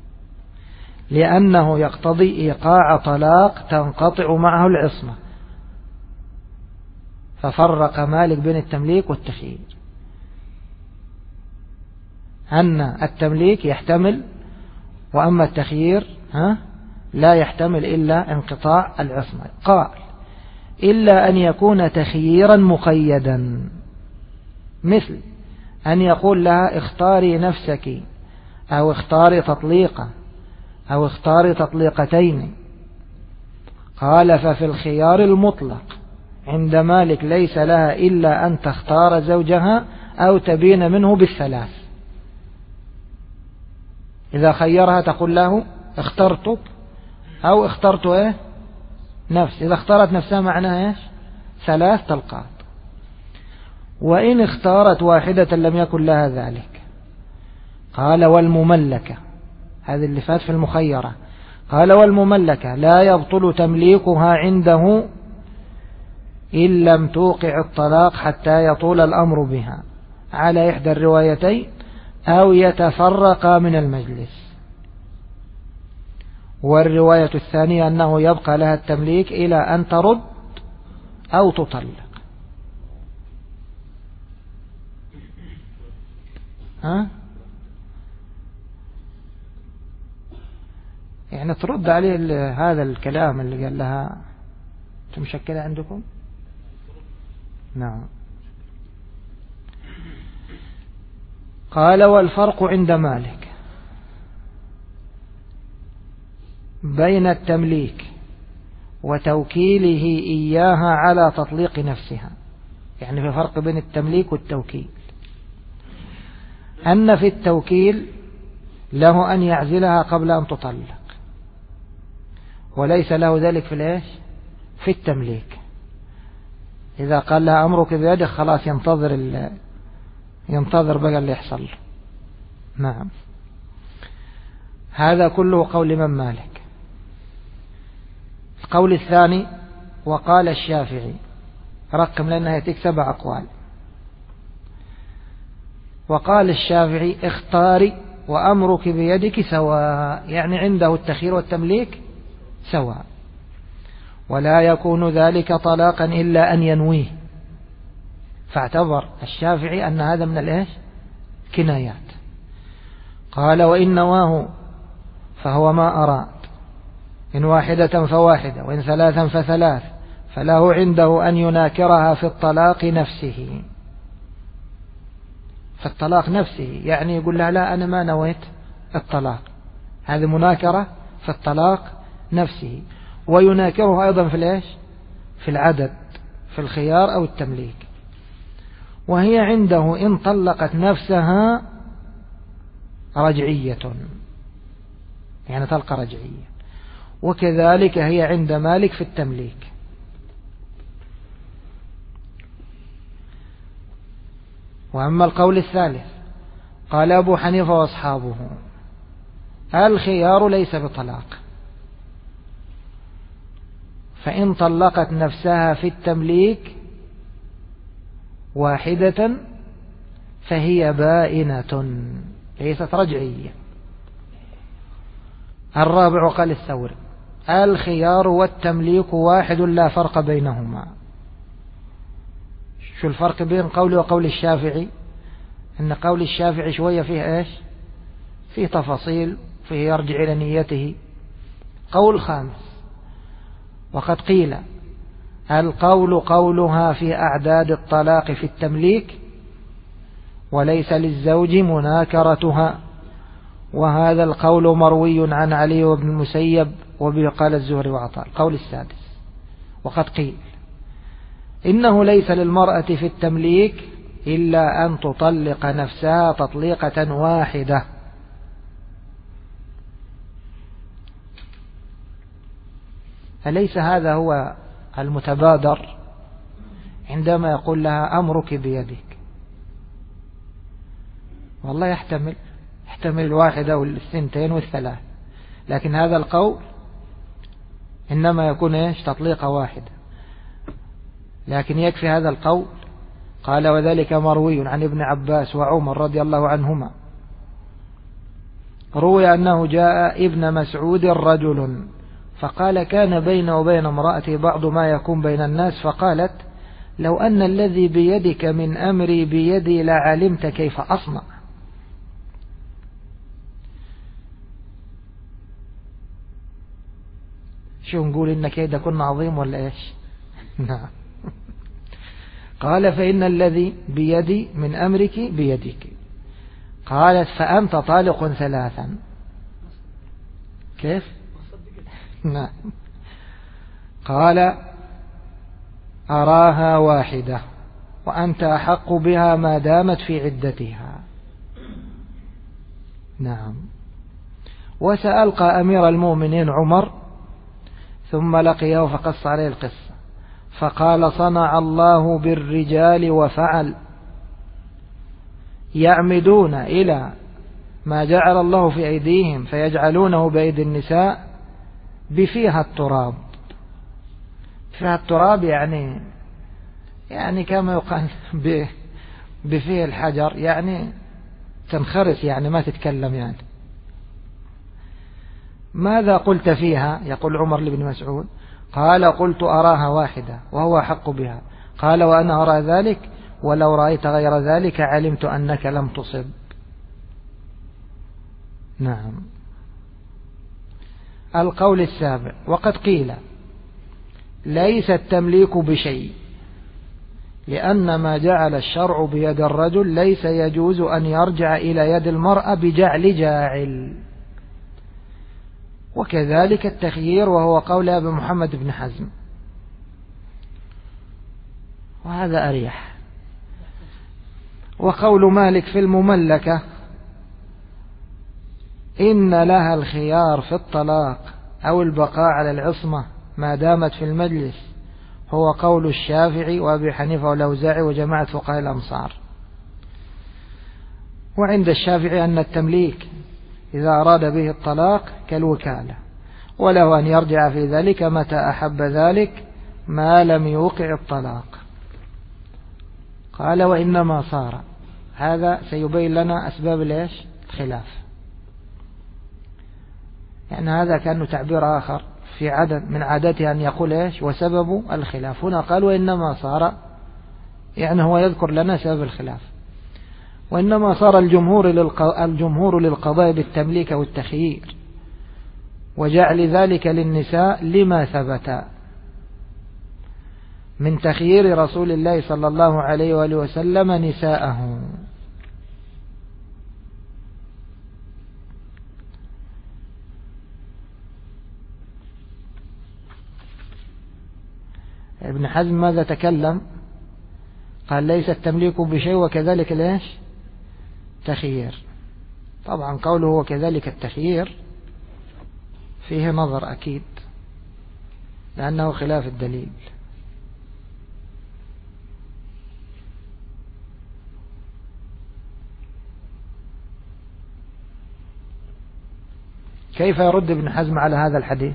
لأنه يقتضي إيقاع طلاق تنقطع معه العصمة. ففرق مالك بين التمليك والتخيير، أن التمليك يحتمل، وأما التخيير لا يحتمل إلا انقطاع العصمة. قال: إلا أن يكون تخييرا مقيدا، مثل أن يقول لها اختاري نفسك، أو اختاري تطليقة، أو اختار تطليقتين. قال ففي الخيار المطلق عند مالك ليس لها إلا أن تختار زوجها أو تبين منه بالثلاث. إذا خيرها تقول له اخترتك أو اخترت نفس. إذا اختارت نفسها معناها 3 طلقات. وإن اختارت واحدة لم يكن لها ذلك. قال والمملكة، هذه اللي فات في المخيرة. قال والمملكة لا يبطل تمليكها عنده إن لم توقع الطلاق حتى يطول الأمر بها على إحدى الروايتين أو يتفرق من المجلس. والرواية الثانية أنه يبقى لها التمليك إلى أن ترد أو تطلق. يعني ترد عليه هذا الكلام اللي قال لها مشكلة عندكم. نعم. قال والفرق عند مالك بين التمليك وتوكيله إياها على تطليق نفسها. يعني في فرق بين التمليك والتوكيل، أن في التوكيل له أن يعزلها قبل أن تطلق، وليس له ذلك في التمليك. إذا قال لها أمرك بيدك خلاص ينتظر بقى اللي يحصل. نعم. هذا كله قول من مالك. القول الثاني وقال الشافعي، رقم لأنها يأتيك 7 أقوال. وقال الشافعي اختاري وأمرك بيدك سواء، يعني عنده التخيير والتمليك سواء، ولا يكون ذلك طلاقا إلا أن ينويه. فاعتبر الشافعي أن هذا من كنايات. قال وإن نواه فهو ما أراد، إن واحدة فواحدة وإن 3 ف3، فله عنده أن يناكرها في الطلاق نفسه. في الطلاق نفسه يعني يقول لها لا أنا ما نويت الطلاق، هذه مناكرة في الطلاق نفسه. ويناكره أيضا في العدد، في الخيار أو التمليك. وهي عنده إن طلقت نفسها رجعية، يعني طلقة رجعية. وكذلك هي عند مالك في التمليك. وأما القول الثالث قال أبو حنيفة وأصحابه الخيار ليس بطلاق، فإن طلقت نفسها في التمليك واحدة فهي بائنة ليست رجعية. الرابع قال الثوري الخيار والتمليك واحد لا فرق بينهما. شو الفرق بين قولي وقول الشافعي؟ أن قول الشافعي شوية فيه فيه تفاصيل، فيه يرجع إلى نيته. قول خامس وقد قيل القول قولها في أعداد الطلاق في التمليك وليس للزوج مناكرتها، وهذا القول مروي عن علي وابن المسيب وبه قال الزهري وعطاء. القول السادس وقد قيل إنه ليس للمرأة في التمليك إلا أن تطلق نفسها تطليقة واحدة. أليس هذا هو المتبادر عندما يقول لها أمرك بيدك؟ والله يحتمل 1 أو 2 أو 3، لكن هذا القول إنما يكون تطليقة واحدة. لكن يكفي هذا القول. قال وذلك مروي عن ابن عباس وعمر رضي الله عنهما. روي أنه جاء ابن مسعود رجل فقال كان بين وبين امرأتي بعض ما يكون بين الناس، فقالت لو أن الذي بيدك من أمري بيدي لعلمت كيف أصنع. شو نقول إن كيد كنا عظيم ولا إيش؟ نعم. قال فإن الذي بيدي من أمرك بيدك. قالت فأنت طالق 3. كيف؟ نعم. قال أراها واحدة وأنت أحق بها ما دامت في عدتها. نعم. وسألقى أمير المؤمنين عمر ثم لقيه فقص عليه القصة فقال صنع الله بالرجال وفعل، يعمدون إلى ما جعل الله في أيديهم فيجعلونه بأيدي النساء بفيها التراب. فيها التراب يعني كما يقال بفيه الحجر، يعني تنخرس، يعني ما تتكلم. يعني ماذا قلت فيها؟ يقول عمر لابن مسعود. قال قلت أراها واحدة وهو أحق بها. قال وأنا أرى ذلك، ولو رأيت غير ذلك علمت أنك لم تصب. نعم. القول السابع: وقد قيل ليس التمليك بشيء، لأن ما جعل الشرع بيد الرجل ليس يجوز أن يرجع إلى يد المرأة بجعل جاعل. وكذلك التخيير، وهو قول أبي محمد بن حزم، وهذا أريح. وقول مالك في المملكة إن لها الخيار في الطلاق أو البقاء على العصمة ما دامت في المجلس، هو قول الشافعي وأبي حنيفة والأوزاعي وجماعة فقهاء الأمصار. وعند الشافعي أن التمليك إذا أراد به الطلاق كالوكالة، وله أن يرجع في ذلك متى أحب ذلك ما لم يوقع الطلاق. قال وإنما صار، هذا سيبين لنا أسباب الخلاف. يعني هذا كأنه تعبير آخر في عدد من عادته أن يقول وسبب الخلاف. هنا قال وإنما صار، يعني هو يذكر لنا سبب الخلاف. وإنما صار الجمهور للقضاء بالتمليك والتخيير وجعل ذلك للنساء لما ثبت من تخيير رسول الله صلى الله عليه وآله وسلم نساءه. ابن حزم ماذا تكلم؟ قال ليس التمليك بشيء وكذلك تخيير. طبعا قوله وكذلك التخيير فيه نظر أكيد، لأنه خلاف الدليل. كيف يرد ابن حزم على هذا الحديث؟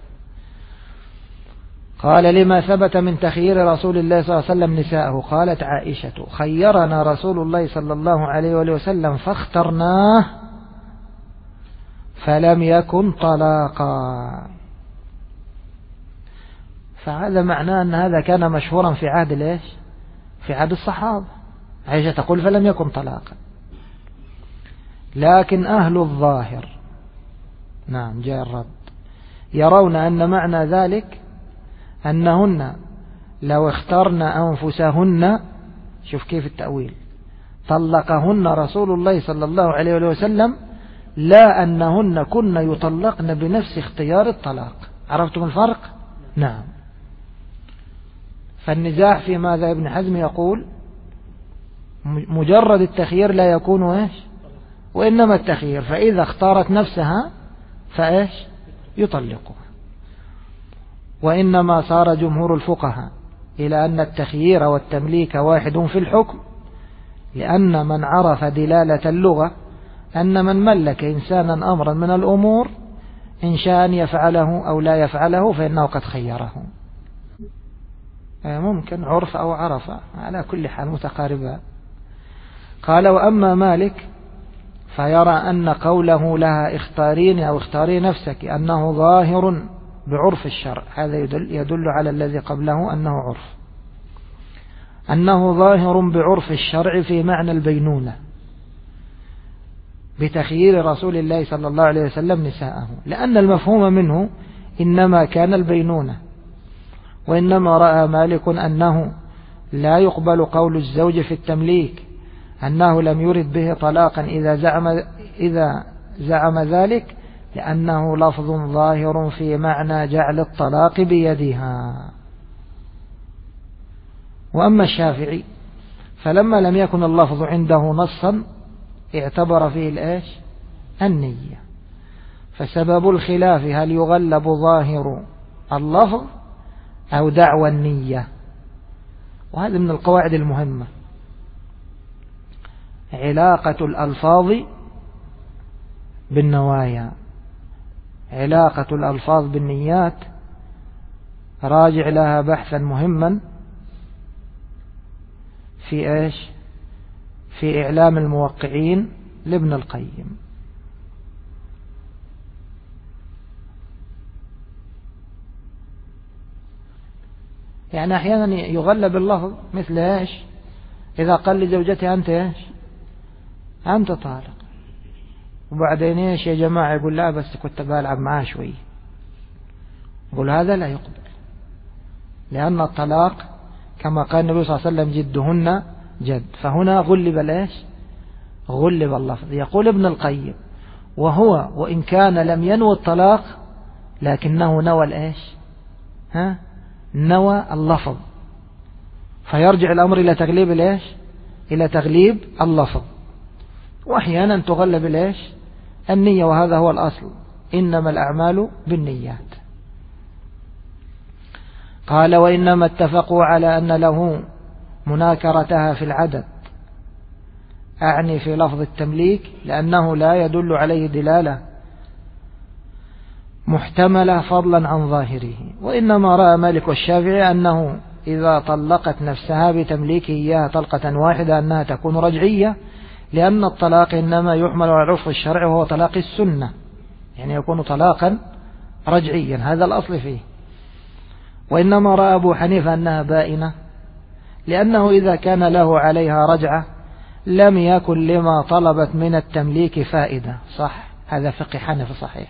قال لما ثبت من تخيير رسول الله صلى الله عليه وسلم نساءه. قالت عائشة خيرنا رسول الله صلى الله عليه وآله وسلم فاخترناه فلم يكن طلاقا. فهذا معناه أن هذا كان مشهورا في عهد في عهد الصحابة. عائشة تقول فلم يكن طلاقا. لكن أهل الظاهر، نعم جاء الرد، يرون أن معنى ذلك أنهن لو اخترن أنفسهن، شوف كيف التأويل، طلقهن رسول الله صلى الله عليه وسلم، لا أنهن كن يطلقن بنفس اختيار الطلاق. عرفتم الفرق؟ نعم. فالنزاع في ماذا؟ ابن حزم يقول مجرد التخيير لا يكون وإنما التخيير فإذا اختارت نفسها يطلقها. وإنما صار جمهور الفقهاء إلى أن التخيير والتمليك واحد في الحكم، لأن من عرف دلالة اللغة أن من ملك إنسانا أمرا من الأمور إن شاء أن يفعله أو لا يفعله فإنه قد خيره. ممكن عرف أو عرف، على كل حال متقاربة. قال وأما مالك فيرى أن قوله لها اختاريني أو اختاري نفسك أنه ظاهر بعرف الشرع. هذا يدل على الذي قبله أنه عرف، أنه ظاهر بعرف الشرع في معنى البينونة بتخيير رسول الله صلى الله عليه وسلم نساءه، لأن المفهوم منه إنما كان البينونة. وإنما رأى مالك أنه لا يقبل قول الزوج في التمليك أنه لم يرد به طلاقا إذا زعم ذلك، لأنه لفظ ظاهر في معنى جعل الطلاق بيدها. وأما الشافعي فلما لم يكن اللفظ عنده نصا اعتبر فيه النية. فسبب الخلاف هل يغلب ظاهر اللفظ أو دعوى النية. وهذا من القواعد المهمة، علاقة الألفاظ بالنوايا، علاقة الألفاظ بالنيات، راجع لها بحثا مهما في إعلام الموقعين لابن القيم. يعني أحيانا يغلب اللفظ مثل إذا قال لزوجته أنت طالق، وبعدين يا جماعة يقول لا بس كنت بلعب معاه شوي، يقول هذا لا يقبل، لأن الطلاق كما قال النبي صلى الله عليه وسلم جدهن جد. فهنا غلب غلب اللفظ. يقول ابن القيم وهو وإن كان لم ينوي الطلاق لكنه نوى نوى اللفظ، فيرجع الأمر إلى تغليب إلى تغليب اللفظ. وأحيانا تغلب النية، وهذا هو الأصل، إنما الأعمال بالنيات. قال وإنما اتفقوا على أن له مناكرتها في العدد، أعني في لفظ التمليك، لأنه لا يدل عليه دلالة محتملة فضلا عن ظاهره. وإنما رأى مالك والشافعي أنه إذا طلقت نفسها بتمليكه إياها طلقة واحدة أنها تكون رجعية، لأن الطلاق إنما يحمل على العرف الشرعي وهو طلاق السنة، يعني يكون طلاقا رجعيا، هذا الأصل فيه. وإنما رأى أبو حنيفة أنها بائنة، لأنه إذا كان له عليها رجعة لم يكن لما طلبت من التمليك فائدة. صح، هذا فقه حنفي صحيح.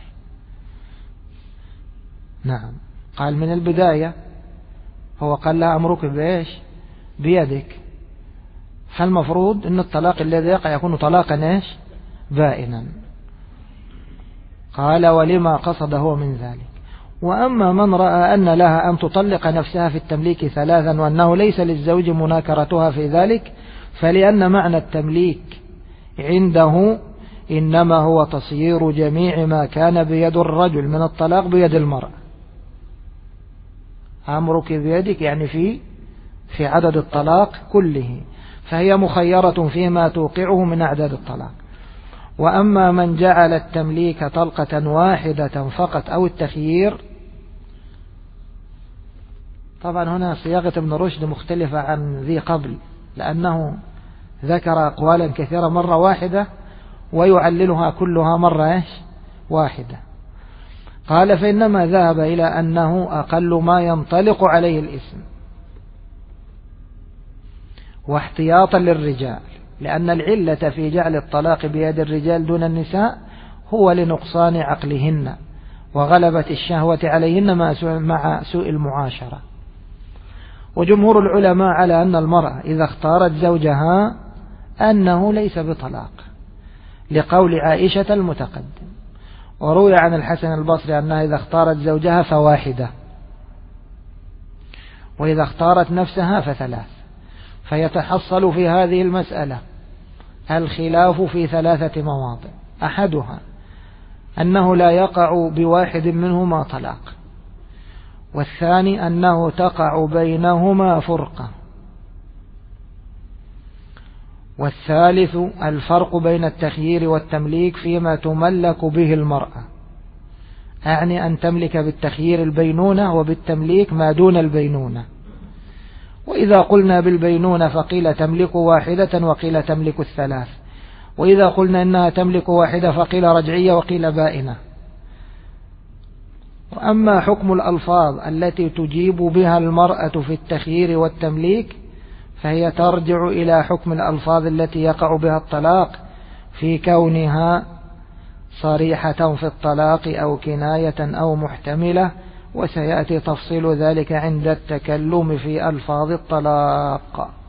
نعم، قال من البداية هو قال لها أمرك بيدك، فالمفروض أن الطلاق الذي يقع يكون طلاقا بائنا. قال ولما قصد هو من ذلك. وأما من رأى أن لها أن تطلق نفسها في التمليك ثلاثا وأنه ليس للزوج مناكرتها في ذلك، فلأن معنى التمليك عنده إنما هو تصيير جميع ما كان بيد الرجل من الطلاق بيد المرأة. أمرك بيدك يعني في عدد الطلاق كله، فهي مخيرة فيما توقعه من أعداد الطلاق. وأما من جعل التمليك طلقة واحدة فقط أو التخيير، طبعا هنا صياغة ابن رشد مختلفة عن ذي قبل، لأنه ذكر أقوالا كثيرة مرة واحدة ويعللها كلها مرة واحدة. قال فإنما ذهب إلى أنه أقل ما ينطلق عليه الاسم، واحتياطا للرجال، لأن العلة في جعل الطلاق بيد الرجال دون النساء هو لنقصان عقلهن وغلبة الشهوة عليهن مع سوء المعاشرة. وجمهور العلماء على أن المرأة إذا اختارت زوجها أنه ليس بطلاق، لقول عائشة المتقدم. وروي عن الحسن البصري أنها إذا اختارت زوجها فواحدة، وإذا اختارت نفسها فثلاث. فيتحصل في هذه المسألة الخلاف في ثلاثة مواضع: أحدها أنه لا يقع بواحد منهما طلاق، والثاني أنه تقع بينهما فرقة، والثالث الفرق بين التخيير والتمليك فيما تملك به المرأة، أعني أن تملك بالتخيير البينونة وبالتمليك ما دون البينونة. وإذا قلنا بالبينونة فقيل تملك واحدة وقيل تملك الثلاث، وإذا قلنا إنها تملك واحدة فقيل رجعية وقيل بائنة. وأما حكم الألفاظ التي تجيب بها المرأة في التخيير والتمليك فهي ترجع إلى حكم الألفاظ التي يقع بها الطلاق في كونها صريحة في الطلاق أو كناية أو محتملة، وسيأتي تفصيل ذلك عند التكلم في ألفاظ الطلاق.